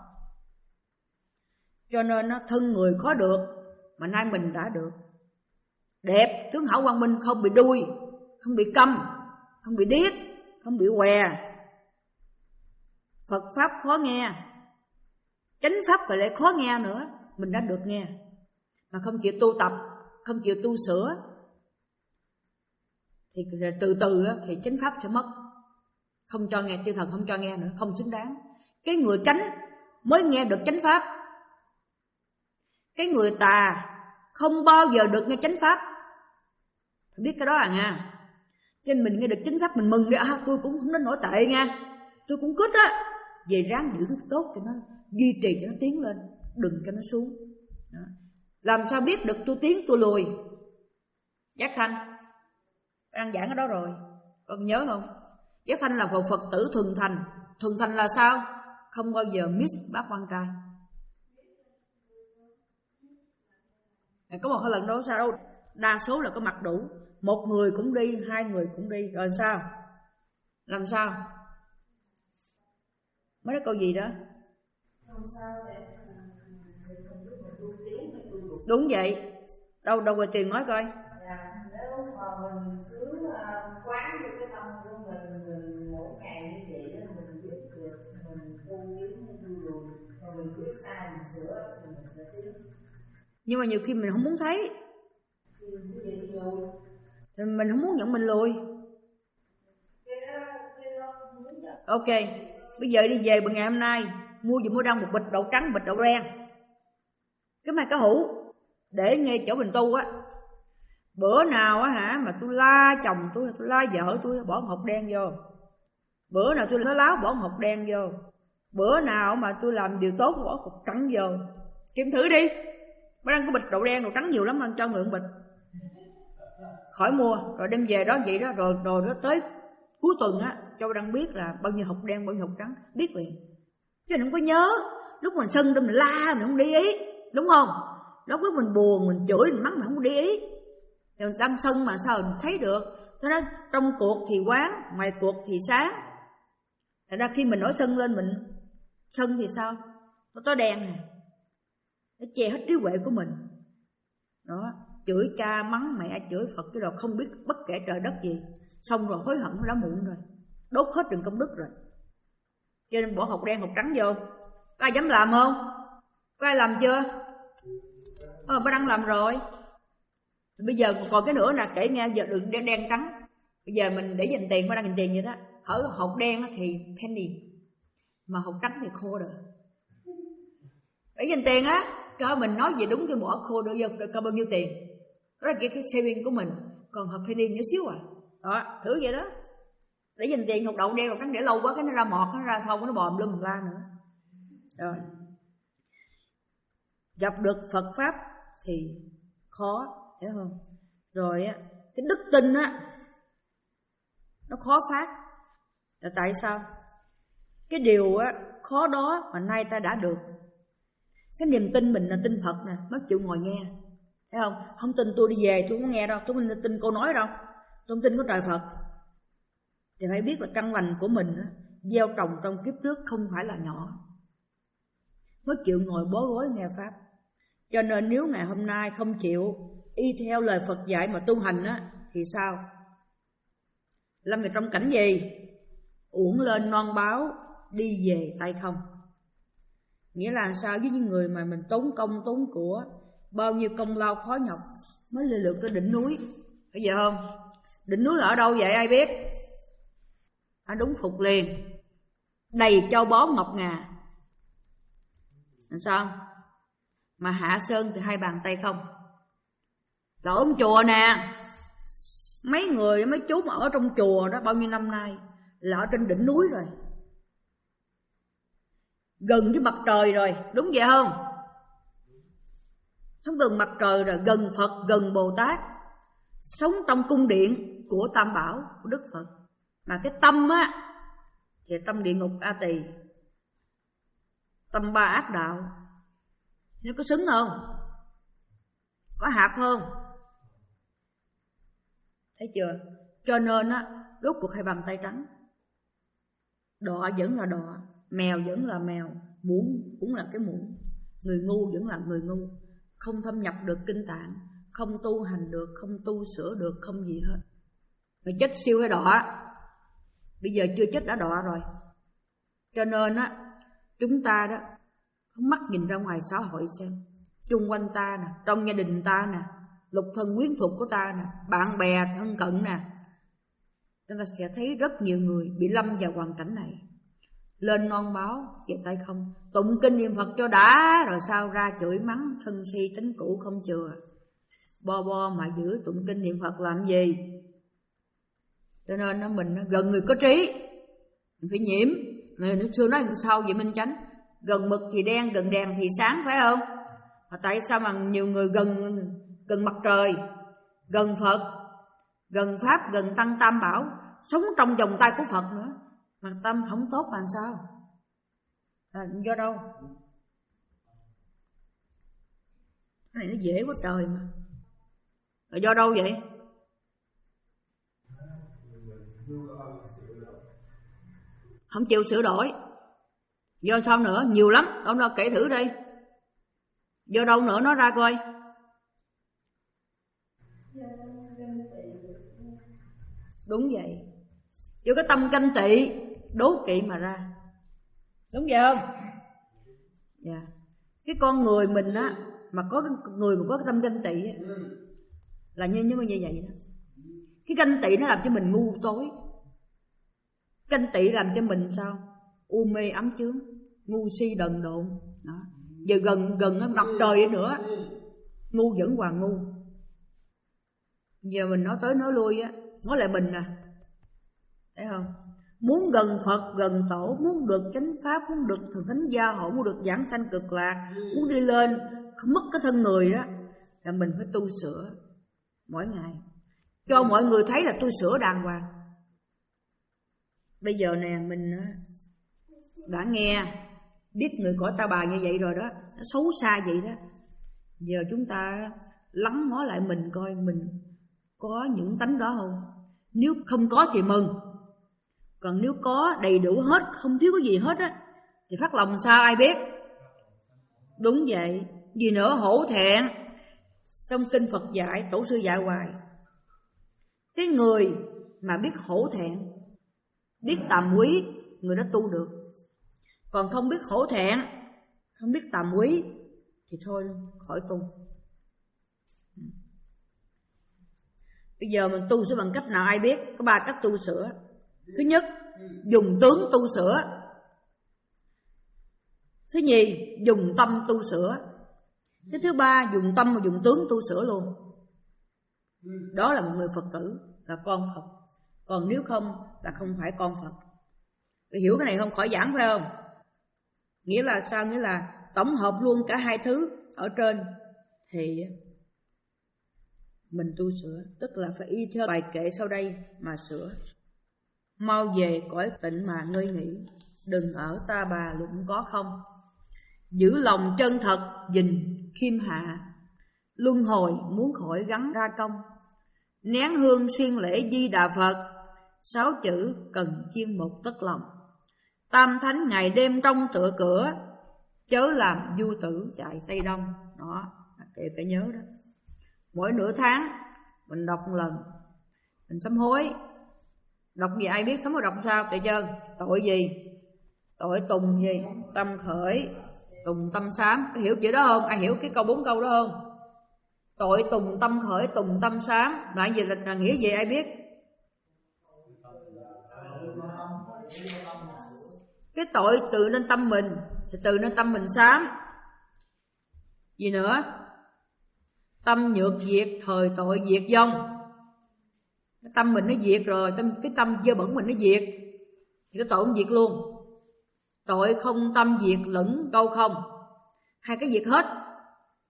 Cho nên nó thân người khó được, mà nay mình đã được. Đẹp, tướng hảo quang minh, không bị đuôi, không bị câm, không bị điếc, không bị què. Phật pháp khó nghe, chánh pháp gọi lại khó nghe nữa. Mình đã được nghe mà không chịu tu tập, không chịu tu sửa, thì từ từ thì chánh pháp sẽ mất. Không cho nghe, chư thần không cho nghe nữa, không xứng đáng. Cái người chánh mới nghe được chánh pháp, cái người tà không bao giờ được nghe chánh pháp. Phải biết cái đó à nha. Cho nên mình nghe được chánh pháp mình mừng đi, à tôi cũng không đến nổi tệ nha, tôi cũng cất á. Về ráng giữ cái tốt cho nó, duy trì cho nó tiến lên, đừng cho nó xuống đó. Làm sao biết được tôi tiến tôi lùi? Giác Thanh đang giảng ở đó rồi, con nhớ không? Giác Thanh là một Phật tử thuần thành. Thuần thành là sao? Không bao giờ miss bác quan trai. Có một lần đó sao đâu, đa số là có mặt đủ, một người cũng đi, hai người cũng đi, rồi sao? Làm sao? Mới nói câu gì đó? Đúng vậy. Đâu đâu về tiền nói coi. Nếu mà mình cứ quán được cái tâm của mình, mình mỗi ngày như vậy đó, mình biết được mình tu tiến tu lùi, rồi mình biết sai mình sửa thì mình sẽ tiến. Nhưng mà nhiều khi mình không muốn thấy, thì mình không muốn nhận mình lùi. Ok, bây giờ đi về bằng ngày hôm nay mua giùm mua đăng một bịch đậu trắng, bịch đậu đen, cái mai cá hũ để nghe chỗ mình tu á. Bữa nào á hả mà tôi la chồng tôi, tôi la vợ tôi, bỏ hột đen vô. Bữa nào tôi nói láo, bỏ hột đen vô. Bữa nào mà tôi làm điều tốt, bỏ hột trắng vô. Kiếm thử đi. Mới đăng có bịch đậu đen, đậu trắng nhiều lắm, ăn cho người một bịch. Khỏi mua, rồi đem về đó vậy đó, rồi rồi nó tới cuối tuần á, cho đăng biết là bao nhiêu hột đen, bao nhiêu hột trắng, biết liền. Chứ mình không có nhớ. Lúc mình sân mình la, mình không để ý, đúng không? Lúc mình buồn, mình chửi, mình mắng, mình không có để ý. Thì mình đang sân mà sao mình thấy được. Thế đó, trong cuộc thì quán, ngoài cuộc thì sáng. Thật ra khi mình nói sân lên, mình sân thì sao? Nó tối đen nè, nó che hết trí huệ của mình. Đó, chửi cha, mắng mẹ, chửi Phật, cái đồ không biết bất kể trời đất gì. Xong rồi hối hận đã muộn rồi, đốt hết đường công đức rồi. Cho nên bỏ hột đen, hột trắng vô. Có ai dám làm không? Có ai làm chưa? Ờ, bà đang làm rồi. Bây giờ còn cái nữa là kể nghe, giờ đừng đen đen trắng. Bây giờ mình để dành tiền, bà đang dành tiền vậy đó. Ở hột đen thì penny, mà hột trắng thì khô rồi. Để dành tiền á, cho mình nói gì đúng thì bỏ khô đưa vô, có bao nhiêu tiền. Đó là cái, cái saving của mình. Còn hộp penny nhỏ xíu à. Đó, thử vậy đó. Để dành tiền hột đậu đen, hột trắng để lâu quá cái nó ra mọt, nó ra sâu, nó bòm lum la nữa. Rồi. Gặp được Phật Pháp thì khó, hiểu không? Rồi á, cái đức tin á, nó khó phát. Là tại sao? Cái điều á, khó đó mà nay ta đã được. Cái niềm tin mình là tin Phật nè, mới chịu ngồi nghe. Thấy không? Không tin tôi đi về, tôi không nghe đâu, tôi không tin cô nói đâu. Tôi không tin có trời Phật. Thì phải biết là căn lành của mình á, gieo trồng trong kiếp trước không phải là nhỏ, mới chịu ngồi bó gối nghe Pháp. Cho nên nếu ngày hôm nay không chịu y theo lời Phật dạy mà tu hành á, thì sao? Lâm vào trong cảnh gì? Uổng lên non báo, đi về tay không. Nghĩa là sao? Với những người mà mình tốn công tốn của, bao nhiêu công lao khó nhọc mới lên được tới đỉnh núi. Bây giờ không? Đỉnh núi là ở đâu vậy ai biết? À, đúng Phục liền, đầy châu báu ngọc ngà. Làm sao? Mà hạ sơn thì hai bàn tay không. Là ông chùa nè, mấy người mấy chú mà ở trong chùa đó bao nhiêu năm nay là ở trên đỉnh núi rồi, gần với mặt trời rồi, đúng vậy không? Sống gần mặt trời là gần Phật, gần Bồ Tát. Sống trong cung điện của Tam Bảo, của Đức Phật. Mà cái tâm á thì tâm địa ngục A Tỳ, tâm ba ác đạo. Nó có xứng không? Có hạp không? Thấy chưa? Cho nên á, rốt cuộc hai bàn tay trắng. Đọa vẫn là đọa, mèo vẫn là mèo, muỗng cũng là cái muỗng. Người ngu vẫn là người ngu. Không thâm nhập được kinh tạng, không tu hành được, không tu sửa được, không gì hết. Rồi chết siêu hay đọa? Bây giờ chưa chết đã đọa rồi. Cho nên á, chúng ta đó không mắt nhìn ra ngoài xã hội xem, chung quanh ta nè, trong gia đình ta nè, lục thân quyến thuộc của ta nè, bạn bè thân cận nè, chúng ta sẽ thấy rất nhiều người bị lâm vào hoàn cảnh này. Lên non báo về tay không, tụng kinh niệm Phật cho đã, rồi sao ra chửi mắng thân si tính cũ không chừa. Bo bo mà giữ tụng kinh niệm Phật làm gì? Cho nên nó mình nó gần người có trí, mình phải nhiễm. Người nó xưa nói sao vậy Minh Chánh? Gần mực thì đen, gần đèn thì sáng, phải không? Mà tại sao mà nhiều người gần gần mặt trời, gần Phật, gần Pháp, gần Tăng Tam Bảo, sống trong vòng tay của Phật nữa, mà tâm không tốt làm sao? À, do đâu? Cái này nó dễ quá trời mà. Là do đâu vậy? Không chịu sửa đổi. Do sao nữa? Nhiều lắm. Ông nào kể thử đi. Do đâu nữa, nói ra coi. Đúng vậy. Do cái tâm ganh tị, đố kỵ mà ra. Đúng vậy không? Dạ yeah. Cái con người mình á, mà có cái người mà có cái tâm ganh tị á, là như như như vậy đó. Cái ganh tị nó làm cho mình ngu tối. Ganh tị làm cho mình sao? U mê ấm chướng, ngu si đần độn. Đó. Giờ gần gần mặt trời đi nữa, ngu vẫn hoàng ngu. Giờ mình nói tới nói lui á, nói lại mình nè, thấy không? Muốn gần Phật, gần Tổ, muốn được chánh pháp, muốn được thần thánh gia hộ, muốn được giảng sanh cực lạc, muốn đi lên, không mất cái thân người đó, là mình phải tu sửa mỗi ngày, cho mọi người thấy là tôi sửa đàng hoàng. Bây giờ nè, mình đã nghe, biết người cõi ta bà như vậy rồi đó, nó xấu xa vậy đó. Giờ chúng ta lắng ngó lại mình coi mình có những tánh đó không. Nếu không có thì mừng, còn nếu có đầy đủ hết, không thiếu cái gì hết á, thì phát lòng sao ai biết. Đúng vậy. Gì nữa? Hổ thẹn. Trong kinh Phật dạy, tổ sư dạy hoài, cái người mà biết hổ thẹn, biết tàm quý, người đó tu được. Còn không biết hổ thẹn, không biết tàm quý, thì thôi khỏi tu. Bây giờ mình tu sửa bằng cách nào ai biết? Có ba cách tu sửa. Thứ nhất, dùng tướng tu sửa. Thứ nhì, dùng tâm tu sửa. Cái thứ ba, dùng tâm và dùng tướng tu sửa luôn. Đó là một người Phật tử, là con Phật. Còn nếu không là không phải con Phật. Để hiểu cái này không khỏi giảng phải không? Nghĩa là sao? Nghĩa là tổng hợp luôn cả hai thứ ở trên thì mình tu sửa, tức là phải y theo bài kệ sau đây mà sửa. Mau về cõi tịnh mà ngơi nghỉ, đừng ở ta bà luận có không. Giữ lòng chân thật, gìn khiêm hạ, luân hồi muốn khỏi gắn ra công. Nén hương xuyên lễ Di Đà Phật, sáu chữ cần chiên một tất lòng. Tam thánh ngày đêm trong tựa cửa, chớ làm du tử chạy Tây Đông. Đó, kệ phải nhớ đó. Mỗi nửa tháng mình đọc một lần, mình sám hối. Đọc gì ai biết sám hối đọc sao? Tại trơn tội gì? Tội tùng gì? Tâm khởi, tùng tâm sám. Có hiểu chữ đó không? Ai hiểu cái câu bốn câu đó không? Tội tùng tâm khởi, tùng tâm sám là gì, là, là nghĩa gì ai biết? Cái tội từ nên tâm mình thì từ nên tâm mình sám. Gì nữa? Tâm nhược diệt, thời tội diệt vong. Cái tâm mình nó diệt rồi, tâm, cái tâm dơ bẩn mình nó diệt, thì cái tội cũng diệt luôn. Tội không tâm diệt lẫn câu không, hai cái diệt hết.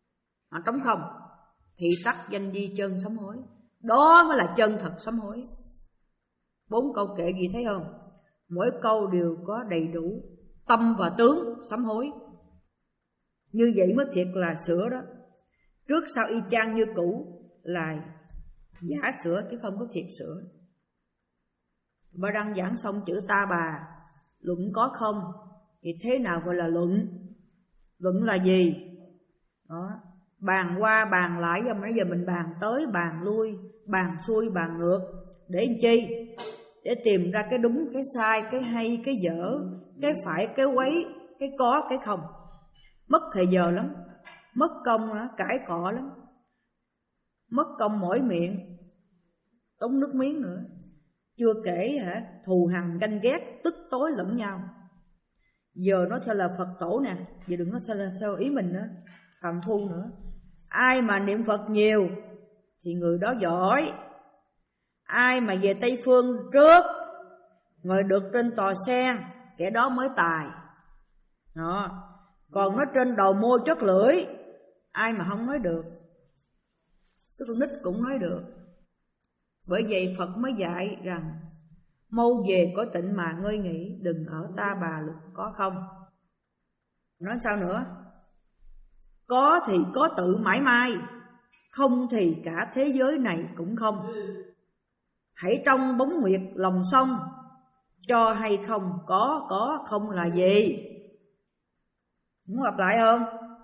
à, trống không, thị tắc danh di chân sám hối. Đó mới là chân thật sám hối. Bốn câu kệ gì thấy không? Mỗi câu đều có đầy đủ tâm và tướng sám hối. Như vậy mới thiệt là sửa đó. Trước sau y chang như cũ là giả sửa chứ không có thiệt sửa. Và đăng giảng xong chữ ta bà, luận có không, thì thế nào gọi là luận? Luận là gì? Đó. Bàn qua bàn lại, giờ nãy giờ mình bàn tới bàn lui, bàn xuôi bàn ngược. Để làm chi? Để tìm ra cái đúng, cái sai, cái hay, cái dở, cái phải, cái quấy, cái có, cái không. Mất thời giờ lắm, mất công cãi cọ lắm, mất công mỏi miệng, tốn nước miếng nữa. Chưa kể hả, thù hằn ganh ghét, tức tối lẫn nhau. Giờ nói theo là Phật tổ nè, giờ đừng nói theo, là theo ý mình nữa, phàm phu nữa. Ai mà niệm Phật nhiều thì người đó giỏi. Ai mà về Tây Phương trước, ngồi được trên tòa sen, kẻ đó mới tài. Đó. Còn nó trên đầu môi chất lưỡi, ai mà không nói được. Cái con nít cũng nói được. Bởi vậy Phật mới dạy rằng mau về cõi tịnh mà ngơi nghỉ, đừng ở ta bà luật có không. Nói sao nữa? Có thì có tự mãi mai, không thì cả thế giới này cũng không. Hãy trong bóng nguyệt lòng sông, cho hay không, có, có, không là gì? Muốn lặp lại không?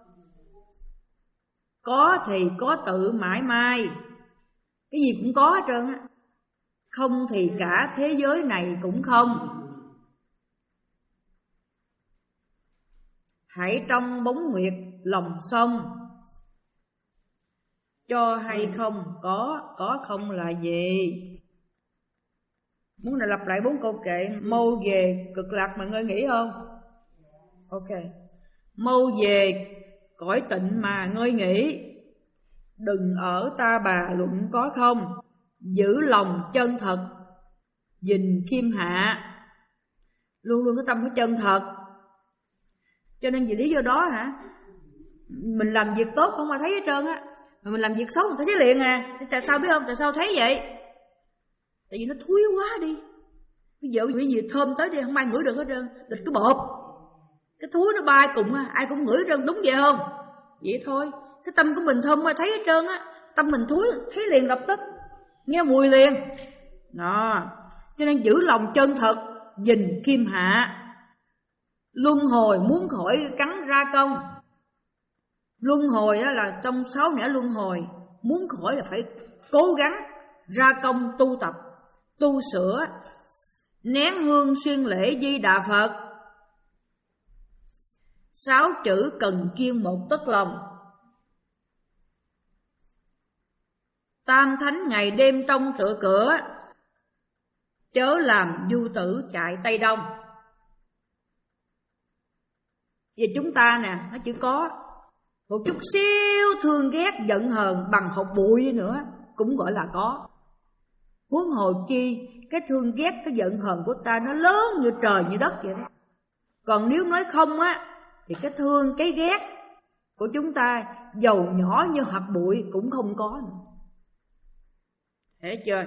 Có thì có tự mãi mai, cái gì cũng có hết trơn á. Không thì cả thế giới này cũng không. Hãy trong bóng nguyệt lòng sông, cho hay không, có, có không là gì? Muốn là lặp lại bốn câu kệ mau về cực lạc mà ngơi nghỉ không? Ok. Mau về cõi tịnh mà ngơi nghỉ, đừng ở ta bà luận có không. Giữ lòng chân thật, gìn khiêm hạ, luôn luôn có tâm có chân thật. Cho nên vì lý do đó hả, mình làm việc tốt không mà thấy hết trơn á, mà mình làm việc xấu mình thấy liền à. Tại sao biết không? Tại sao thấy vậy? Tại vì nó thúi quá đi. Bây giờ cái gì thơm tới đi không ai ngửi được hết trơn, địch cái bột, cái thúi nó bay cùng á, ai cũng ngửi hết trơn, đúng vậy không? Vậy thôi. Cái tâm của mình thơm mà thấy hết trơn á, tâm mình thúi thấy liền lập tức, nghe mùi liền. Đó. Cho nên giữ lòng chân thật, gìn khiêm hạ. Luân hồi muốn khỏi cắn ra công. Luân hồi đó là trong sáu nẻo luân hồi, muốn khỏi là phải cố gắng ra công tu tập, tu sửa, nén hương xuyên lễ Di Đà Phật. Sáu chữ cần kiêng một tấc lòng. Tam thánh ngày đêm trong tựa cửa, chớ làm du tử chạy Tây Đông. Vì chúng ta nè, nó chỉ có một chút xíu thương ghét giận hờn bằng hột bụi nữa cũng gọi là có. Huống hồ chi cái thương ghét, cái giận hờn của ta nó lớn như trời như đất vậy đó. Còn nếu nói không á, thì cái thương, cái ghét của chúng ta dầu nhỏ như hạt bụi cũng không có nữa. Thấy chưa?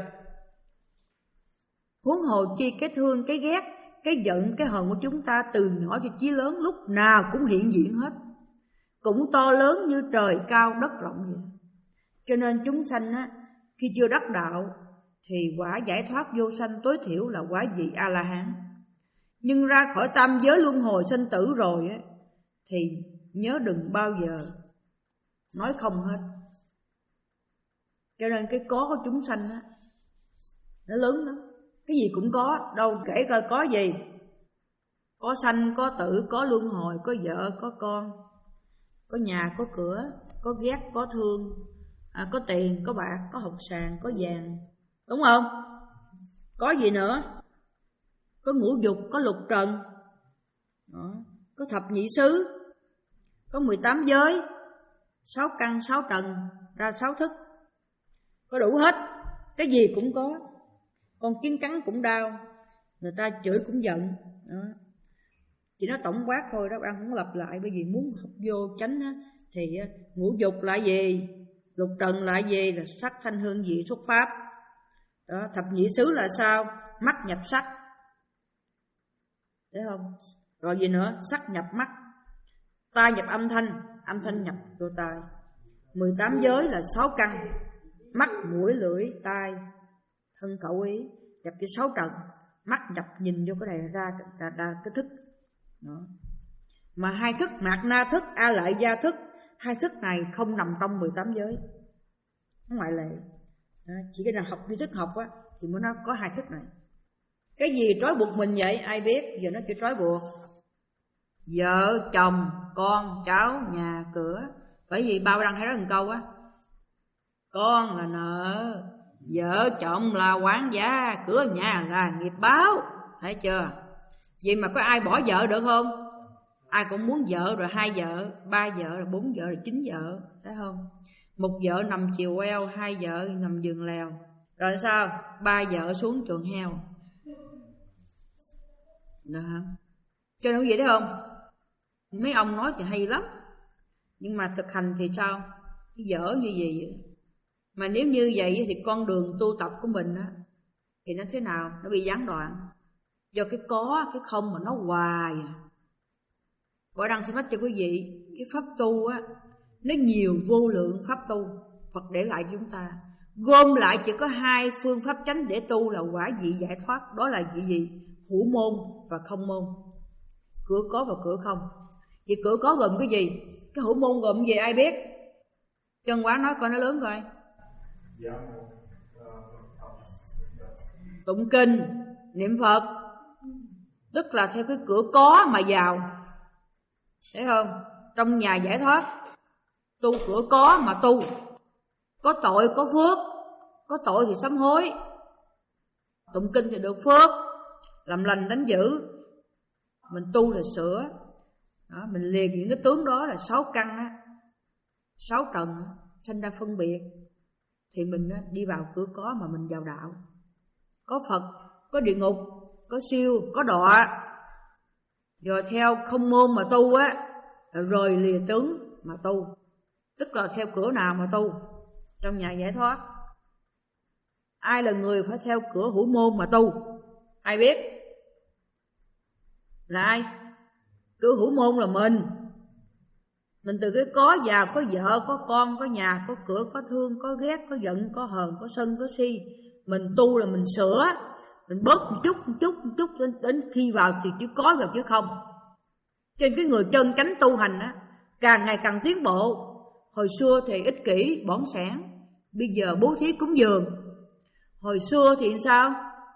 Huống hồ chi cái thương, cái ghét, cái giận, cái hờn của chúng ta từ nhỏ cho chí lớn lúc nào cũng hiện diện hết, cũng to lớn như trời cao đất rộng vậy. Cho nên chúng sanh á, khi chưa đắc đạo thì quả giải thoát vô sanh tối thiểu là quả vị A-la-hán. Nhưng ra khỏi tam giới luân hồi sinh tử rồi á, thì nhớ đừng bao giờ nói không hết. Cho nên cái có của chúng sanh á, nó lớn lắm. Cái gì cũng có, đâu kể coi có gì. Có sanh, có tử, có luân hồi, có vợ, có con, có nhà, có cửa, có ghét, có thương, à, có tiền, có bạc, có học sàng, có vàng. Đúng không? Có gì nữa? Có ngũ dục, có lục trần, đó, có thập nhị xứ, có mười tám giới, sáu căn, sáu trần, ra sáu thức. Có đủ hết, cái gì cũng có. Con kiến cắn cũng đau, người ta chửi cũng giận. Đó. Chỉ nói tổng quát thôi đó, bạn không lặp lại, bởi vì muốn học vô tránh á, Thì ngũ dục là gì? Lục trần là gì? Là sắc thanh hương vị xuất pháp. Đó, thập nhị xứ là sao? Mắt nhập sắc, thấy không? Rồi gì nữa? Sắc nhập mắt, tai nhập âm thanh, âm thanh nhập vô tai. Mười tám giới là sáu căn: mắt, mũi, lưỡi, tai, thân, khẩu, ý, nhập cho sáu trần. Mắt nhập nhìn vô cái này ra, ra, ra cái thức. Đó. Mà hai thức mạt na thức, a lại gia thức, hai thức này không nằm trong mười tám giới, ngoại lệ. Đó. Chỉ cái nào học duy thức học á thì mới nó có hai thức này. Cái gì trói buộc mình vậy ai biết? Giờ nó chỉ trói buộc vợ, chồng, con, cháu, nhà, cửa. Bởi vì bao đăng hay nói một câu á: con là nợ, vợ chồng là quản gia, cửa nhà là nghiệp báo. Thấy chưa? Vậy mà có ai bỏ vợ được không? Ai cũng muốn vợ, rồi hai vợ, ba vợ, rồi bốn vợ, rồi chín vợ. Thấy không? Một vợ nằm chiều eo, hai vợ nằm giường lèo. Rồi sao? Ba vợ xuống chuồng heo. Đó. Cho nên vậy đấy không? Mấy ông nói thì hay lắm, nhưng mà thực hành thì sao? Dở như vậy. Mà nếu như vậy thì con đường tu tập của mình á thì nó thế nào? Nó bị gián đoạn. Do cái có, cái không mà nó hoài. Võ Đăng sẽ nói cho quý vị, cái pháp tu á, nó nhiều vô lượng pháp tu Phật để lại cho chúng ta. Gom lại chỉ có hai phương pháp chánh để tu là quả vị giải thoát. Đó là gì gì? Hữu môn và không môn. Cửa có và cửa không. Vậy cửa có gồm cái gì? Cái hữu môn gồm gì ai biết? Chân Quá nói coi nó lớn coi. Tụng kinh, niệm Phật, tức là theo cái cửa có mà vào. Thấy không? Trong nhà giải thoát, tu cửa có mà tu. Có tội có phước. Có tội thì sám hối, tụng kinh thì được phước, làm lành đánh dữ. Mình tu là sửa. Đó, mình liền những cái tướng đó là sáu căn á, sáu trần sanh ra phân biệt, thì mình á, đi vào cửa có mà mình vào đạo. Có Phật, có địa ngục, có siêu, có đọa. Rồi theo không môn mà tu á, rồi lìa tướng mà tu, tức là theo cửa nào mà tu trong nhà giải thoát. Ai là người phải theo cửa hữu môn mà tu? Ai biết? Là ai? Cửa hữu môn là mình. Mình từ cái có vào, có vợ, có con, có nhà, có cửa, có thương, có ghét, có giận, có hờn, có sân, có si. Mình tu là mình sửa, mình bớt một chút, một chút, một chút đến, đến khi vào thì chỉ có vào chứ không. Cho nên cái người chân chánh tu hành á, càng ngày càng tiến bộ. Hồi xưa thì ích kỷ, bỏng sẻn, bây giờ bố thí cúng dường. Hồi xưa thì sao?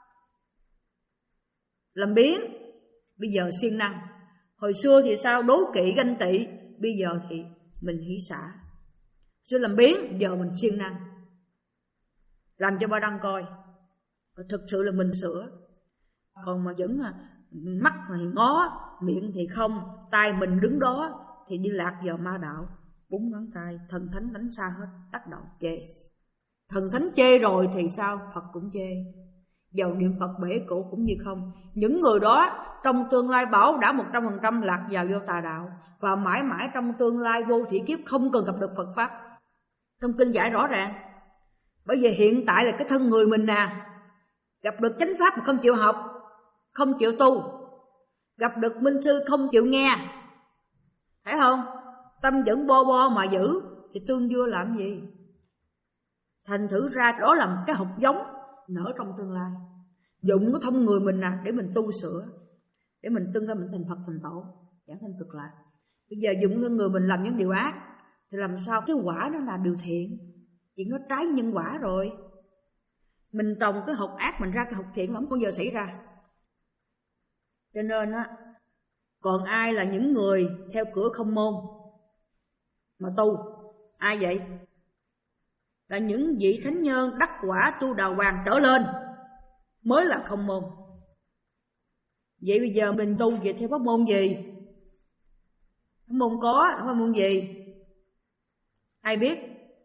Làm biếng, bây giờ siêng năng. Hồi xưa thì sao? Đố kỵ ganh tị, bây giờ thì mình hỷ xả. Xưa làm biếng, giờ mình siêng năng. Làm cho ba đăng coi, thực sự là mình sửa. Còn mà vẫn mắt thì ngó, miệng thì không, tay mình đứng đó thì đi lạc vào ma đạo. Bốn ngón tay, thần thánh đánh xa hết, tác động chê. Thần thánh chê rồi thì sao? Phật cũng chê. Dầu niệm Phật bể cổ cũng như không. Những người đó trong tương lai bảo đã một trăm phần trăm lạc vào vô tà đạo, và mãi mãi trong tương lai vô thị kiếp không cần gặp được Phật Pháp. Trong kinh giải rõ ràng. Bởi vì hiện tại là cái thân người mình nè, gặp được chánh pháp mà không chịu học, không chịu tu, gặp được minh sư không chịu nghe, thấy không? Tâm vẫn bo bo mà giữ thì tương dưa làm gì? Thành thử ra đó là một cái hột giống nở trong tương lai. Dụng nó thông người mình nè để mình tu sửa, để mình tương ra mình thành Phật thành Tổ, chẳng thành cực lạc. Bây giờ dụng thân người mình làm những điều ác thì làm sao cái quả nó là điều thiện? Chuyện nó trái nhân quả rồi. Mình trồng cái hột ác mình ra cái hột thiện không bao giờ xảy ra. Cho nên á, còn ai là những người theo cửa không môn mà tu? Ai vậy? Là những vị thánh nhân đắc quả tu đào hoàng trở lên mới là không môn. Vậy bây giờ mình tu về theo pháp môn gì? Pháp môn có, pháp môn gì? Ai biết?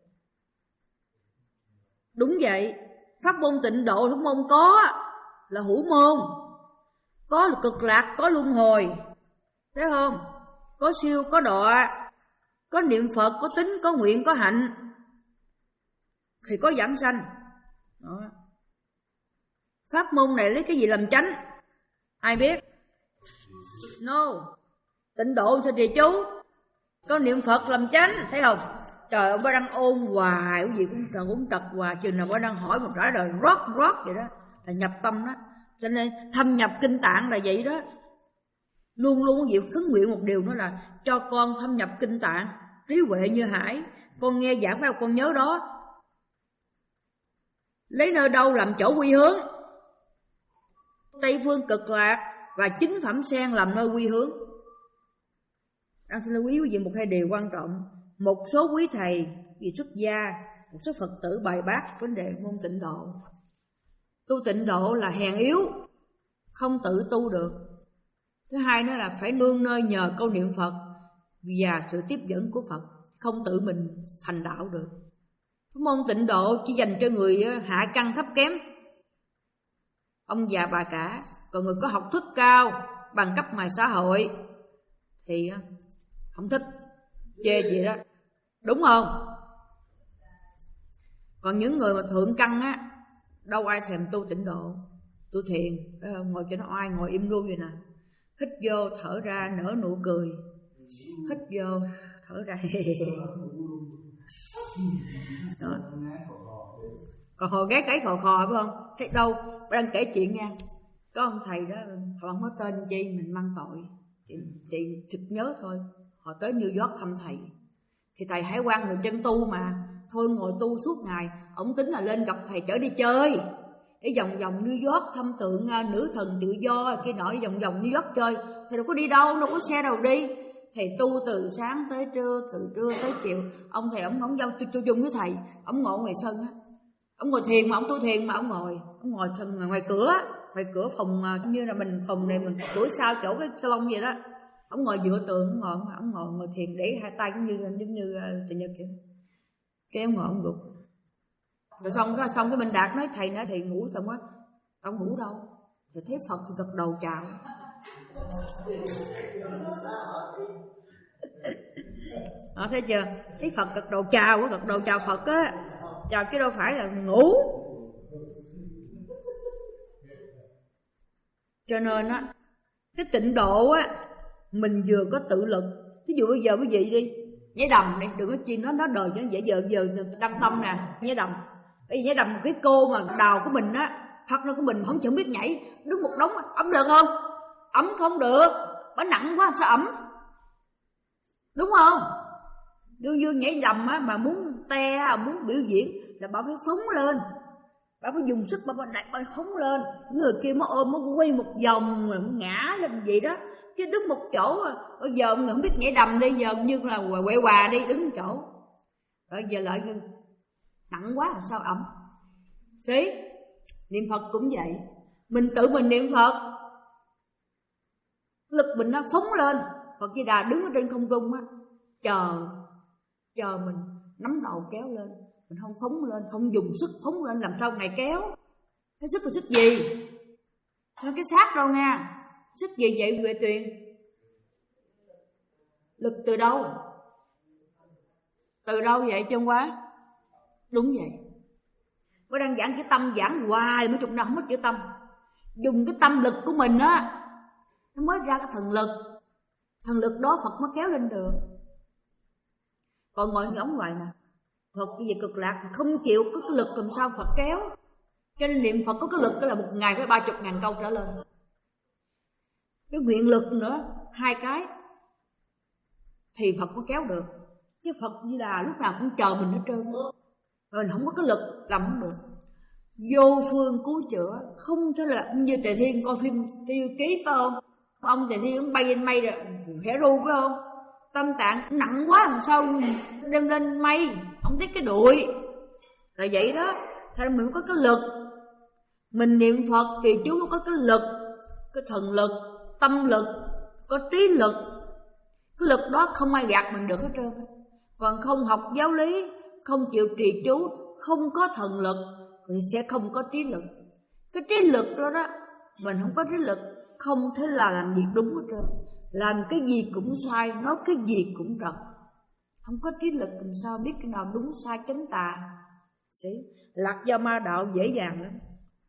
Đúng vậy, pháp môn tịnh độ, pháp môn có là hữu môn. Có là cực lạc, có luân hồi, thấy không? Có siêu, có đọa. Có niệm Phật, có tính, có nguyện, có hạnh thì có vãng sanh. Đó. Pháp môn này lấy cái gì làm chánh? Ai biết? No. Tịnh độ thì trì chú, có niệm Phật làm chánh, thấy không? Trời ơi, bà đang ôn hoài, cái gì cũng trời cũng trật hoài, chừng nào bà đang hỏi một trả lời rót rót vậy đó, là nhập tâm đó. Cho nên thâm nhập kinh tạng là vậy đó. Luôn luôn có việc khấn nguyện một điều nữa là cho con thâm nhập kinh tạng, trí huệ như hải. Con nghe giảng phải con nhớ đó. Lấy nơi đâu làm chỗ quy hướng? Tây phương cực lạc và chính phẩm sen làm nơi quy hướng. Đang xin lưu ý quý vị một hai điều quan trọng. Một số quý thầy vì xuất gia, một số Phật tử bài bác vấn đề môn tịnh độ. Tu tịnh độ là hèn yếu, không tự tu được. Thứ hai nữa là phải nương nơi nhờ câu niệm Phật và sự tiếp dẫn của Phật, không tự mình thành đạo được. Môn tịnh độ chỉ dành cho người hạ căn thấp kém, ông già bà cả. Còn người có học thức cao, bằng cấp ngoài xã hội thì không thích, chê gì đó, đúng không? Còn những người mà thượng căn á, đâu ai thèm tu tịnh độ, tu thiền, ngồi cho nó oai, ngồi im luôn vậy nè. Hít vô thở ra nở nụ cười, hít vô thở ra đó. Còn hồi ghé cái khò khò phải không? Thấy đâu, đang kể chuyện nha. Có ông thầy đó, họ không có tên chi, mình mang tội. Chị, chị trực nhớ thôi. Họ tới New York thăm thầy. Thì thầy hải quan người chân tu mà, thôi ngồi tu suốt ngày. Ông tính là lên gặp thầy chở đi chơi, để vòng vòng New York thăm tượng uh, nữ thần tự do kia nọ, vòng vòng New York chơi. Thầy đâu có đi đâu, đâu có xe đâu đi. Thầy tu từ sáng tới trưa, từ trưa tới chiều. Ông thầy ông ông giao tu chung với thầy, ông ngồi ngoài sân á, ông ngồi thiền mà ông tu thiền mà ông ngồi, ông ngồi ngoài cửa, ngoài cửa phòng uh, như là mình phòng này mình cửa sau chỗ cái salon vậy đó. Ông ngồi dựa tường, ông ngồi, ông ngồi ngồi thiền để hai tay cũng như giống như uh, Trần Nhật vậy. Cái ông ngồi ông gục. Rồi xong cái xong cái Minh Đạt nói thầy nói thầy ngủ xong á, ông ngủ đâu? Thì thấy Phật thì gật đầu chào. Đó, thấy chưa? Thấy Phật gật đầu chào, gật đầu chào Phật á, chào chứ đâu phải là ngủ. Cho nên á, cái tịnh độ á, mình vừa có tự lực. Ví dụ bây giờ quý vị đi, nhảy đầm đi, đừng có chi nó nó đời cho nó dễ giờ giờ đâm tâm nè, nhảy đầm. Bây giờ nhảy đầm một cái cô mà đào của mình á, hoặc là của mình không chịu biết nhảy, đứng một đống ấm được không? Ấm không được, bà nặng quá sao ấm? Đúng không? Dương Dương nhảy đầm á, mà muốn te, muốn biểu diễn là bà phải phóng lên, bà phải dùng sức, bà phải đặt, bà phóng lên. Người kia mới ôm, mới quay một vòng, rồi ngã lên gì đó. Chứ đứng một chỗ, bây giờ người không biết nhảy đầm đi, giờ như là quậy quà đi, đứng một chỗ. Rồi giờ lại nặng quá làm sao ẩm. Xí, niệm Phật cũng vậy. Mình tự mình niệm Phật, lực mình nó phóng lên. Phật Di Đà đứng ở trên không trung á, chờ, chờ mình nắm đầu kéo lên. Mình không phóng lên, không dùng sức phóng lên, làm sao ngày kéo. Cái sức là sức gì? Nó cái xác đâu nha. Sức gì vậy Huệ Tuyền? Lực từ đâu? Từ đâu vậy Trân Quá? Đúng vậy. Có đang giảng cái tâm giảng hoài mấy chục năm không mất chữ tâm. Dùng cái tâm lực của mình á, nó mới ra cái thần lực. Thần lực đó Phật mới kéo lên được. Còn ngồi ngóng hoài nè, Phật cái gì cực lạc không chịu có cái lực làm sao Phật kéo. Cho nên niệm Phật có cái lực đó là một ngày phải ba chục ngàn câu trở lên. Cái nguyện lực nữa, hai cái thì Phật có kéo được. Chứ Phật như là lúc nào cũng chờ mình hết trơn. Rồi mình không có cái lực làm không được. Vô phương cứu chữa, không thể là như Tề Thiên coi phim Tiêu Ký phải không? Ông Tề Thiên ông bay lên mây rồi khẽ ru phải không? Tâm tạng nặng quá làm sao đem lên mây, ông thấy cái đuổi. Là vậy đó. Thành mình có cái lực. Mình niệm Phật thì chú có cái lực, cái thần lực, tâm lực, có trí lực. Cái lực đó không ai gạt mình được hết trơn. Còn không học giáo lý, không chịu trì chú, không có thần lực thì sẽ không có trí lực. Cái trí lực đó đó, mình không có trí lực không thể là làm việc đúng hết trơn. Làm cái gì cũng sai, nói cái gì cũng trật. Không có trí lực làm sao biết cái nào đúng sai chánh tà. Sĩ, lạc do ma đạo dễ dàng lắm.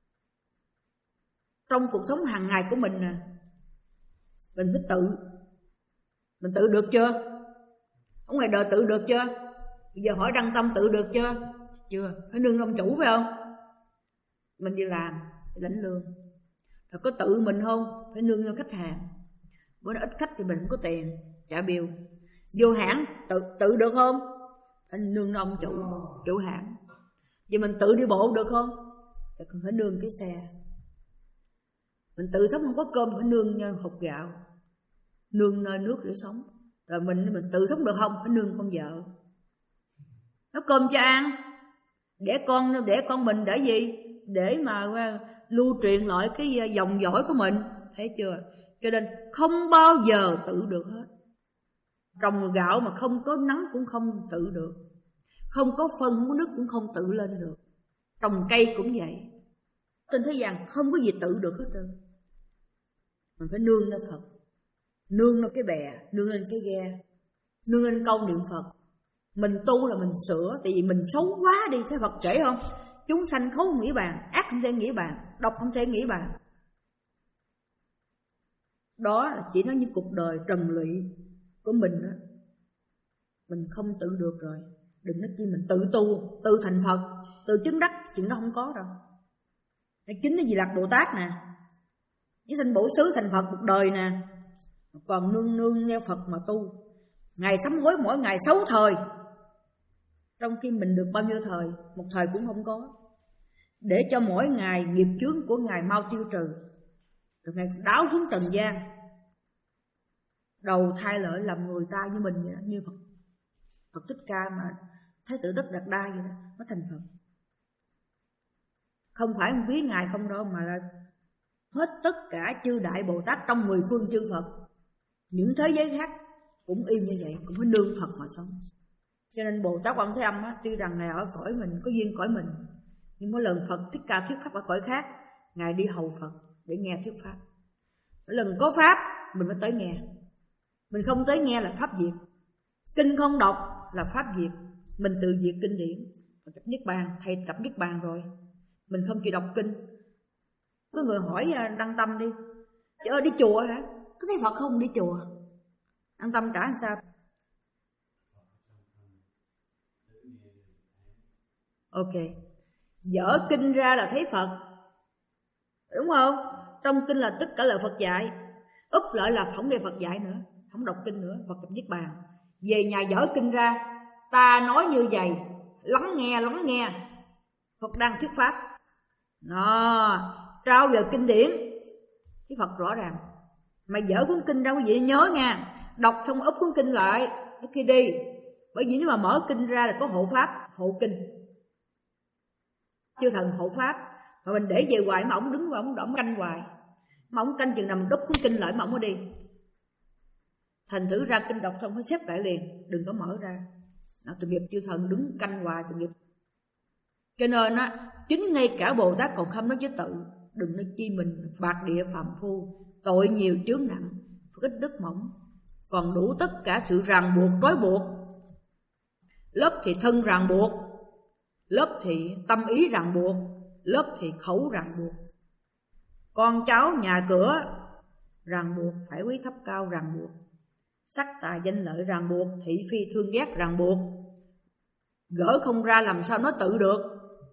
Trong cuộc sống hàng ngày của mình nè, mình phải tự. Mình tự được chưa? Ở ngoài đời tự được chưa? Bây giờ hỏi Đăng Tâm tự được chưa? Chưa, phải nương ông chủ phải không? Mình đi làm, phải lãnh lương. Rồi có tự mình không? Phải nương cho khách hàng. Bữa nó ít khách thì mình không có tiền trả bill. Vô hãng tự tự được không? Phải nương ông chủ, chủ hãng. Vậy mình tự đi bộ được không? Phải còn phải nương cái xe. Mình tự sống không có cơm phải nương hột gạo, nương nơi nước để sống. Rồi mình mình tự sống được không? Phải nương con vợ, nấu cơm cho ăn, để con để con mình để gì? Để mà lưu truyền lại cái dòng dõi của mình, thấy chưa? Cho nên không bao giờ tự được hết. Trồng gạo mà không có nắng cũng không tự được, không có phân không có nước cũng không tự lên được. Trồng cây cũng vậy. Trên thế gian không có gì tự được hết trơn. Mình phải nương lên Phật, nương lên cái bè, nương lên cái ghe, nương lên câu niệm Phật. Mình tu là mình sửa. Tại vì mình xấu quá đi. Thấy Phật kể không? Chúng sanh khấu không nghĩ bàn, ác không thể nghĩ bàn, độc không thể nghĩ bàn. Đó là chỉ nói những cuộc đời trần lụy của mình đó. Mình không tự được rồi. Đừng nói chi mình tự tu, tự thành Phật, tự chứng đắc. Chuyện đó không có đâu. Chính là Di Lặc Bồ Tát nè, với sinh bổ xứ thành Phật một đời nè, còn nương nương nghe Phật mà tu. Ngày sám hối mỗi ngày sáu thời, trong khi mình được bao nhiêu thời? Một thời cũng không có. Để cho mỗi ngày nghiệp chướng của Ngài mau tiêu trừ, rồi Ngài đáo xuống trần gian, đầu thai lợi làm người ta như mình vậy đó. Như Phật Phật Thích Ca mà Thái tử Tất Đạt Đa vậy đó, nó thành Phật. Không phải quý Ngài không đâu, mà là hết tất cả chư Đại Bồ Tát trong mười phương chư Phật. Những thế giới khác cũng y như vậy, cũng phải nương Phật mà sống. Cho nên Bồ Tát Quan Thế Âm á, tuy rằng Ngài ở cõi mình, có duyên cõi mình, nhưng mỗi lần Phật Thích Ca thuyết pháp ở cõi khác, Ngài đi hầu Phật để nghe thuyết pháp. Mỗi lần có pháp mình mới tới nghe. Mình không tới nghe là pháp diệt. Kinh không đọc là pháp diệt. Mình tự diệt kinh điển. Tập Niết Bàn, thầy tập Niết Bàn rồi, mình không chịu đọc kinh. Có người hỏi Đăng Tâm đi, chứ ơi đi chùa hả? Có thấy Phật không đi chùa? Đăng Tâm trả làm sao? Ok, dở kinh ra là thấy Phật, đúng không? Trong kinh là tất cả lời Phật dạy, úp lại là không nghe Phật dạy nữa, không đọc kinh nữa, Phật tập Niết Bàn. Về nhà dở kinh ra, ta nói như vậy, lắng nghe, lắng nghe, Phật đang thuyết pháp. Đó, trao về kinh điển, cái Phật rõ ràng. Mà dở cuốn kinh ra quý vị nhớ nha, đọc xong úp cuốn kinh lại trước khi đi. Bởi vì nếu mà mở kinh ra là có hộ pháp, hộ kinh, chư thần hộ pháp. Mà mình để về hoài mà ổng đứng và ổng đỏng canh hoài, mà ổng canh chừng nào mình đúc cuốn kinh lại mà ổng mới đi. Thành thử ra kinh đọc xong phải xếp lại liền, đừng có mở ra. Nó tội nghiệp chư thần đứng canh hoài, tội nghiệp. Cho nên á, chính ngay cả Bồ Tát còn không nói với tự, đừng nói chi mình bạc địa phàm phu, tội nhiều chướng nặng, ít đức mỏng, còn đủ tất cả sự ràng buộc trói buộc. Lớp thì thân ràng buộc, lớp thì tâm ý ràng buộc, lớp thì khẩu ràng buộc. Con cháu nhà cửa ràng buộc, phải quý thấp cao ràng buộc, sắc tài danh lợi ràng buộc, thị phi thương ghét ràng buộc. Gỡ không ra làm sao nó tự được.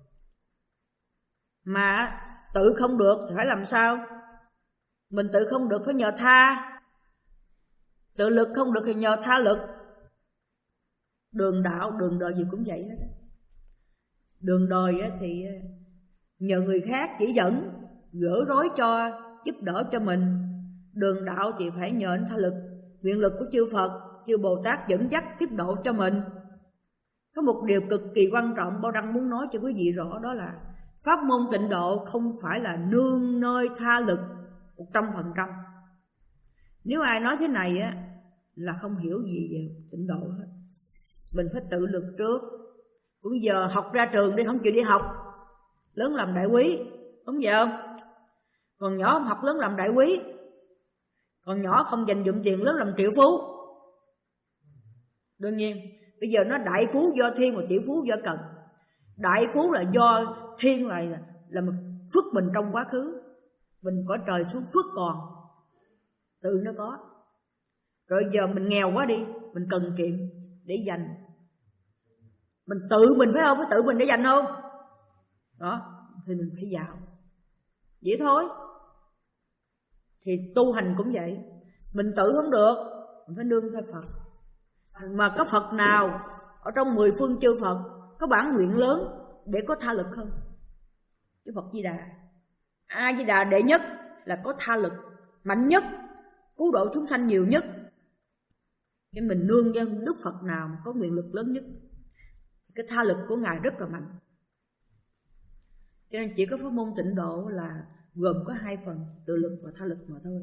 Mà tự không được thì phải làm sao? Mình tự không được phải nhờ tha. Tự lực không được thì nhờ tha lực. Đường đạo, đường đời gì cũng vậy hết. Đường đời thì nhờ người khác chỉ dẫn, gỡ rối cho, giúp đỡ cho mình. Đường đạo thì phải nhờ tha lực, nguyện lực của chư Phật, chư Bồ Tát dẫn dắt tiếp độ cho mình. Có một điều cực kỳ quan trọng Bao Đăng muốn nói cho quý vị rõ, đó là pháp môn tịnh độ không phải là nương nơi tha lực một trăm phần trăm. Nếu ai nói thế này á là không hiểu gì về tịnh độ hết. Mình phải tự lực trước. Cũng giờ học ra trường đi không chịu đi học, lớn làm đại quý, đúng vậy không? Còn nhỏ không học lớn làm đại quý, còn nhỏ không dành dụm tiền lớn làm triệu phú. Đương nhiên bây Bây giờ nó đại phú do thiên và tiểu phú do cần. Đại phú là do thiên, là là phước mình trong quá khứ, mình có trời xuống phước còn tự nó có. Rồi giờ mình nghèo quá đi, mình cần kiệm để dành, mình tự mình phải không, phải tự mình để dành không đó, thì mình phải giàu vậy thôi. Thì tu hành cũng vậy, mình tự không được, mình phải nương theo Phật. Mà có Phật nào ở trong mười phương chư Phật có bản nguyện lớn để có tha lực không? Chứ Phật Di Đà, A Di Đà đệ nhất là có tha lực mạnh nhất, cứu độ chúng sanh nhiều nhất. Cái mình nương theo Đức Phật nào có nguyện lực lớn nhất, cái tha lực của Ngài rất là mạnh. Cho nên chỉ có pháp môn Tịnh Độ là gồm có hai phần, tự lực và tha lực mà thôi.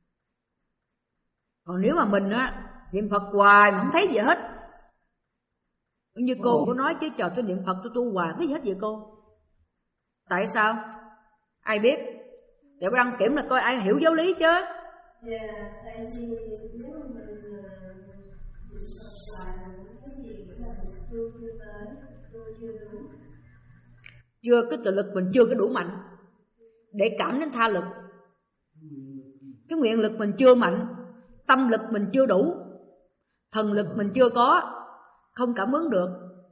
Còn nếu mà mình á niệm Phật hoài mà không thấy gì hết, như cô có nói chứ trời, tôi niệm Phật tôi tu hoài thấy gì hết vậy cô? Tại sao? Ai biết? Để đăng kiểm là coi ai hiểu giáo lý chứ. Dạ, tại vì nếu mà mình niệm Phật hoài cái gì cũng là mình chưa chưa tới, chưa chưa đủ. Chưa, cái tự lực mình chưa có đủ mạnh để cảm đến tha lực. Cái nguyện lực mình chưa mạnh, tâm lực mình chưa đủ, thần lực mình chưa có, không cảm ứng được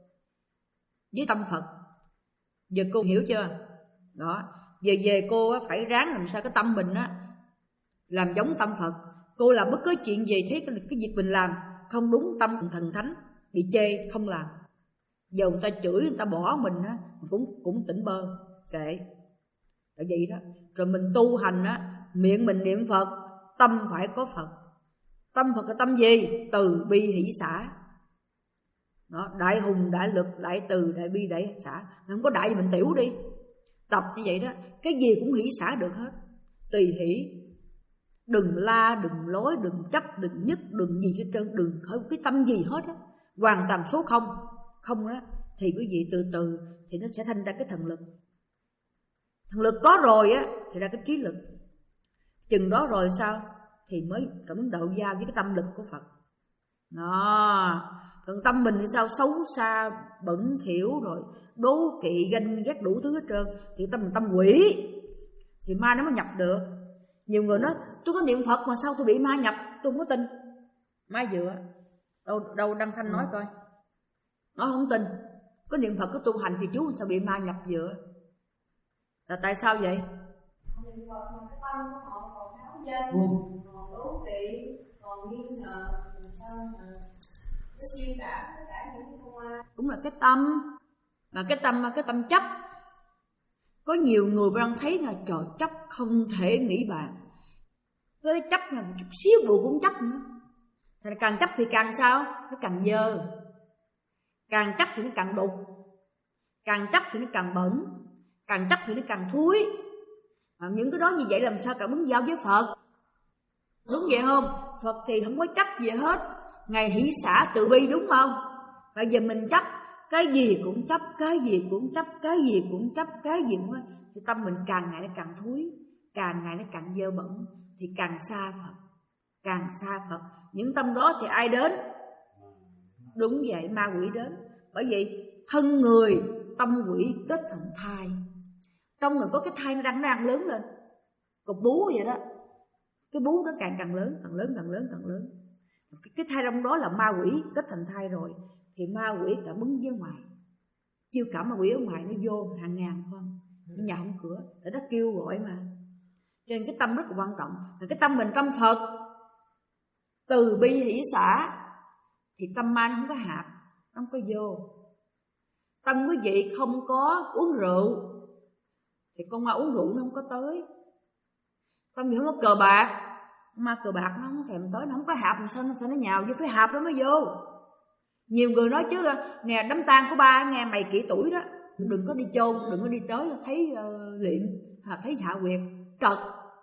với tâm Phật. Giờ cô hiểu chưa? Đó, về về cô phải ráng làm sao cái tâm mình á làm giống tâm Phật. Cô làm bất cứ chuyện gì thấy cái, cái việc mình làm không đúng tâm thần thánh bị chê không làm. Giờ người ta chửi, người ta bỏ mình á cũng cũng tỉnh bơ, kệ. Là vậy đó. Rồi mình tu hành á, miệng mình niệm Phật, tâm phải có Phật. Tâm Phật là tâm gì? Từ bi hỷ xả. Đó, đại hùng, đại lực, đại từ, đại bi, đại xả. Không có đại gì mình tiểu đi. Tập như vậy đó, cái gì cũng hỷ xả được hết. Tùy hỷ. Đừng la, đừng lối, đừng chấp, đừng nhất, đừng gì hết trơn, đừng khởi cái tâm gì hết á. Hoàn toàn số không. Không đó, thì quý vị từ từ thì nó sẽ thành ra cái thần lực. Thần lực có rồi á thì ra cái trí lực. Chừng đó rồi sao? Thì mới cảm ứng đạo giao với cái tâm lực của Phật. Đó. Còn tâm mình thì sao? Xấu xa, bẩn thỉu rồi đố kỵ, ganh ghét đủ thứ hết trơn. Thì tâm mình tâm quỷ, thì ma nó mới nhập được. Nhiều người nói tôi có niệm Phật mà sao tôi bị ma nhập? Tôi không có tin. Ma dựa. Đâu, đâu Đăng Thanh nói coi. Nó không tin. Có niệm Phật có tu hành thì chú sao bị ma nhập dựa? Là tại sao vậy? Niệm Phật mà cái tâm của họ còn tháo dân, còn đố kỵ, còn nghi ngờ, làm sao mà nó chiêu cảm tất cả những con ma. Cũng là cái tâm. Mà cái tâm cái tâm chấp. Có nhiều người đang thấy là trời chấp không thể nghĩ bàn. Tới chấp là một chút xíu bụi cũng chấp nữa. Thì càng chấp thì càng sao? Nó càng dơ. Càng chấp thì nó càng đục, càng chấp thì nó càng bẩn, càng chấp thì nó càng thúi. Mà những cái đó như vậy làm sao cảm ứng giao với Phật? Đúng vậy không? Phật thì không có chấp gì hết. Ngài hỷ xả từ bi đúng không? Bây giờ mình chấp, cái gì cũng chấp, cái gì cũng chấp, cái gì cũng chấp, cái gì cũng... Thì tâm mình càng ngày nó càng thúi, càng ngày nó càng dơ bẩn, thì càng xa Phật, càng xa Phật. Những tâm đó thì ai đến? Đúng vậy, ma quỷ đến. Bởi vậy thân người tâm quỷ kết thành thai. Trong người có cái thai nó đang đang lớn lên, cục bú vậy đó. Cái bú nó càng càng lớn, càng lớn, càng lớn, càng lớn. Cái, cái thai trong đó là ma quỷ kết thành thai rồi. Thì ma quỷ cảm ứng với ngoài. Chiêu cảm ma quỷ ở ngoài nó vô hàng ngàn con, nó nhà không cửa, để nó kêu gọi mà. Cho nên cái tâm rất là quan trọng. Là cái tâm mình tâm Phật, từ bi hỷ xả, thì tâm ma nó không có hạp, nó không có vô. Tâm quý vị không có uống rượu, thì con ma uống rượu nó không có tới. Tâm vị không có cờ bạc, ma cờ bạc nó không thèm tới, nó không có hạp, làm sao nó, sao nó nhào vô, phải hạp đó mới vô. Nhiều người nói chứ nè, đám tang của ba nghe mày kỹ tuổi đó, đừng có đi chôn, đừng có đi tới thấy uh, liệm, thấy hạ quyệt, trật.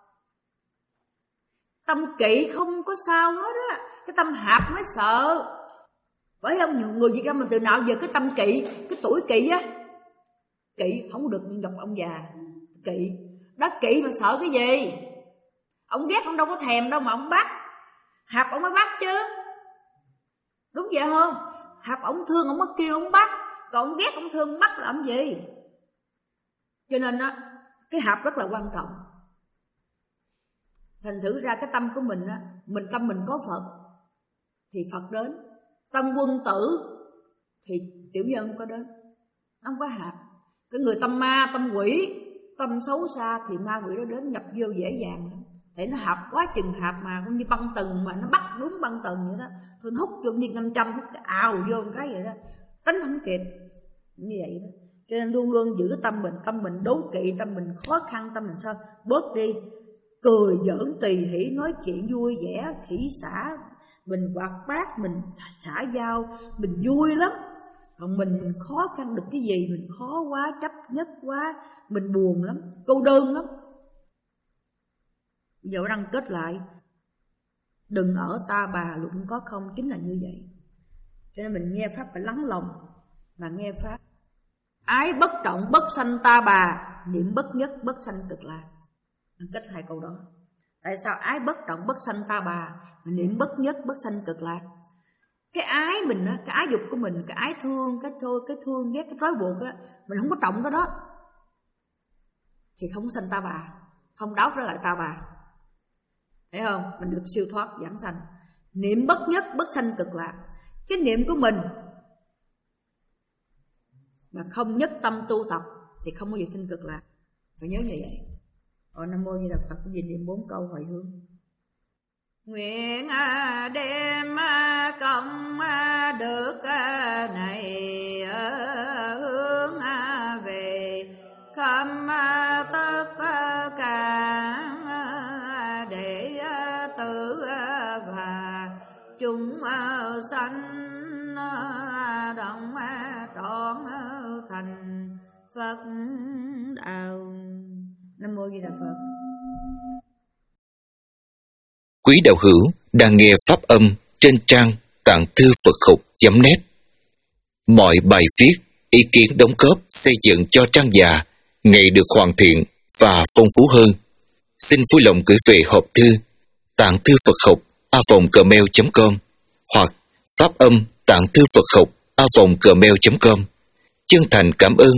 Tâm kỵ không có sao hết á, cái tâm hạp mới sợ. Bởi không, nhiều người Việt Nam mình từ nào giờ cái tâm kỵ, cái tuổi kỵ á, kỵ không được gặp ông già, kỵ, đó kỵ mà sợ cái gì? Ông ghét ông đâu có thèm đâu mà ông bắt, hạp ông mới bắt chứ, đúng vậy không? Hạp ông thương ông mới kêu ông bắt, còn ông ghét ông thương ông bắt làm gì? Cho nên á, cái hạp rất là quan trọng. Thành thử ra cái tâm của mình á, mình tâm mình có Phật thì Phật đến. Tâm quân tử thì tiểu nhân không có đến, không có hạp. Cái người tâm ma, tâm quỷ, tâm xấu xa thì ma quỷ nó đến nhập vô dễ dàng lắm. Để nó hạp quá chừng hạp mà cũng như băng tầng, mà nó bắt đúng băng tầng vậy đó. Thôi nó hút vô như ngâm châm, hút cái ào vô một cái vậy đó, tính không kịp. Như vậy đó. Cho nên luôn luôn giữ tâm mình, tâm mình đố kỵ, tâm mình khó khăn, tâm mình sao bớt đi. Cười giỡn tùy hỷ, nói chuyện vui vẻ, khỉ xả, mình hoạt bát, mình xả giao, mình vui lắm. Còn mình, mình khó khăn được cái gì, mình khó quá, chấp nhất quá, mình buồn lắm, cô đơn lắm. Bây giờ đang kết lại, đừng ở ta bà luận có không, chính là như vậy. Cho nên mình nghe Pháp phải lắng lòng và nghe Pháp. Ái bất trọng bất sanh ta bà, niệm bất nhất bất sanh cực lạc. Kết hai câu đó. Tại sao ái bất trọng bất sanh ta bà, niệm bất nhất bất sanh cực lạc? Cái ái mình á, cái ái dục của mình, cái ái thương, cái thôi, cái thương ghét, cái trói buộc á, mình không có trọng cái đó thì không sanh ta bà, không đáo trở lại ta bà. Thấy không? Mình được siêu thoát giảng sanh. Niệm bất nhất bất sanh cực lạc. Cái niệm của mình mà không nhất tâm tu tập thì không bao giờ sanh cực lạc. Phải nhớ như vậy. Ở Nam Mô Di Đà Phật, cái gì niệm bốn câu hồi hướng. Nguyện đem công đức này hướng về khắp tất cả đệ tử và chúng sanh đồng trọn thành Phật đạo. Nam Mô Di Đà Phật. Quý đạo hữu đang nghe pháp âm trên trang tạng thư Phật học chấm net. Mọi bài viết, ý kiến đóng góp xây dựng cho trang già ngày được hoàn thiện và phong phú hơn. Xin vui lòng gửi về hộp thư tạng thư Phật học a vòng gmail chấm com hoặc pháp âm tạng thư Phật học a vòng gmail chấm com. Chân thành cảm ơn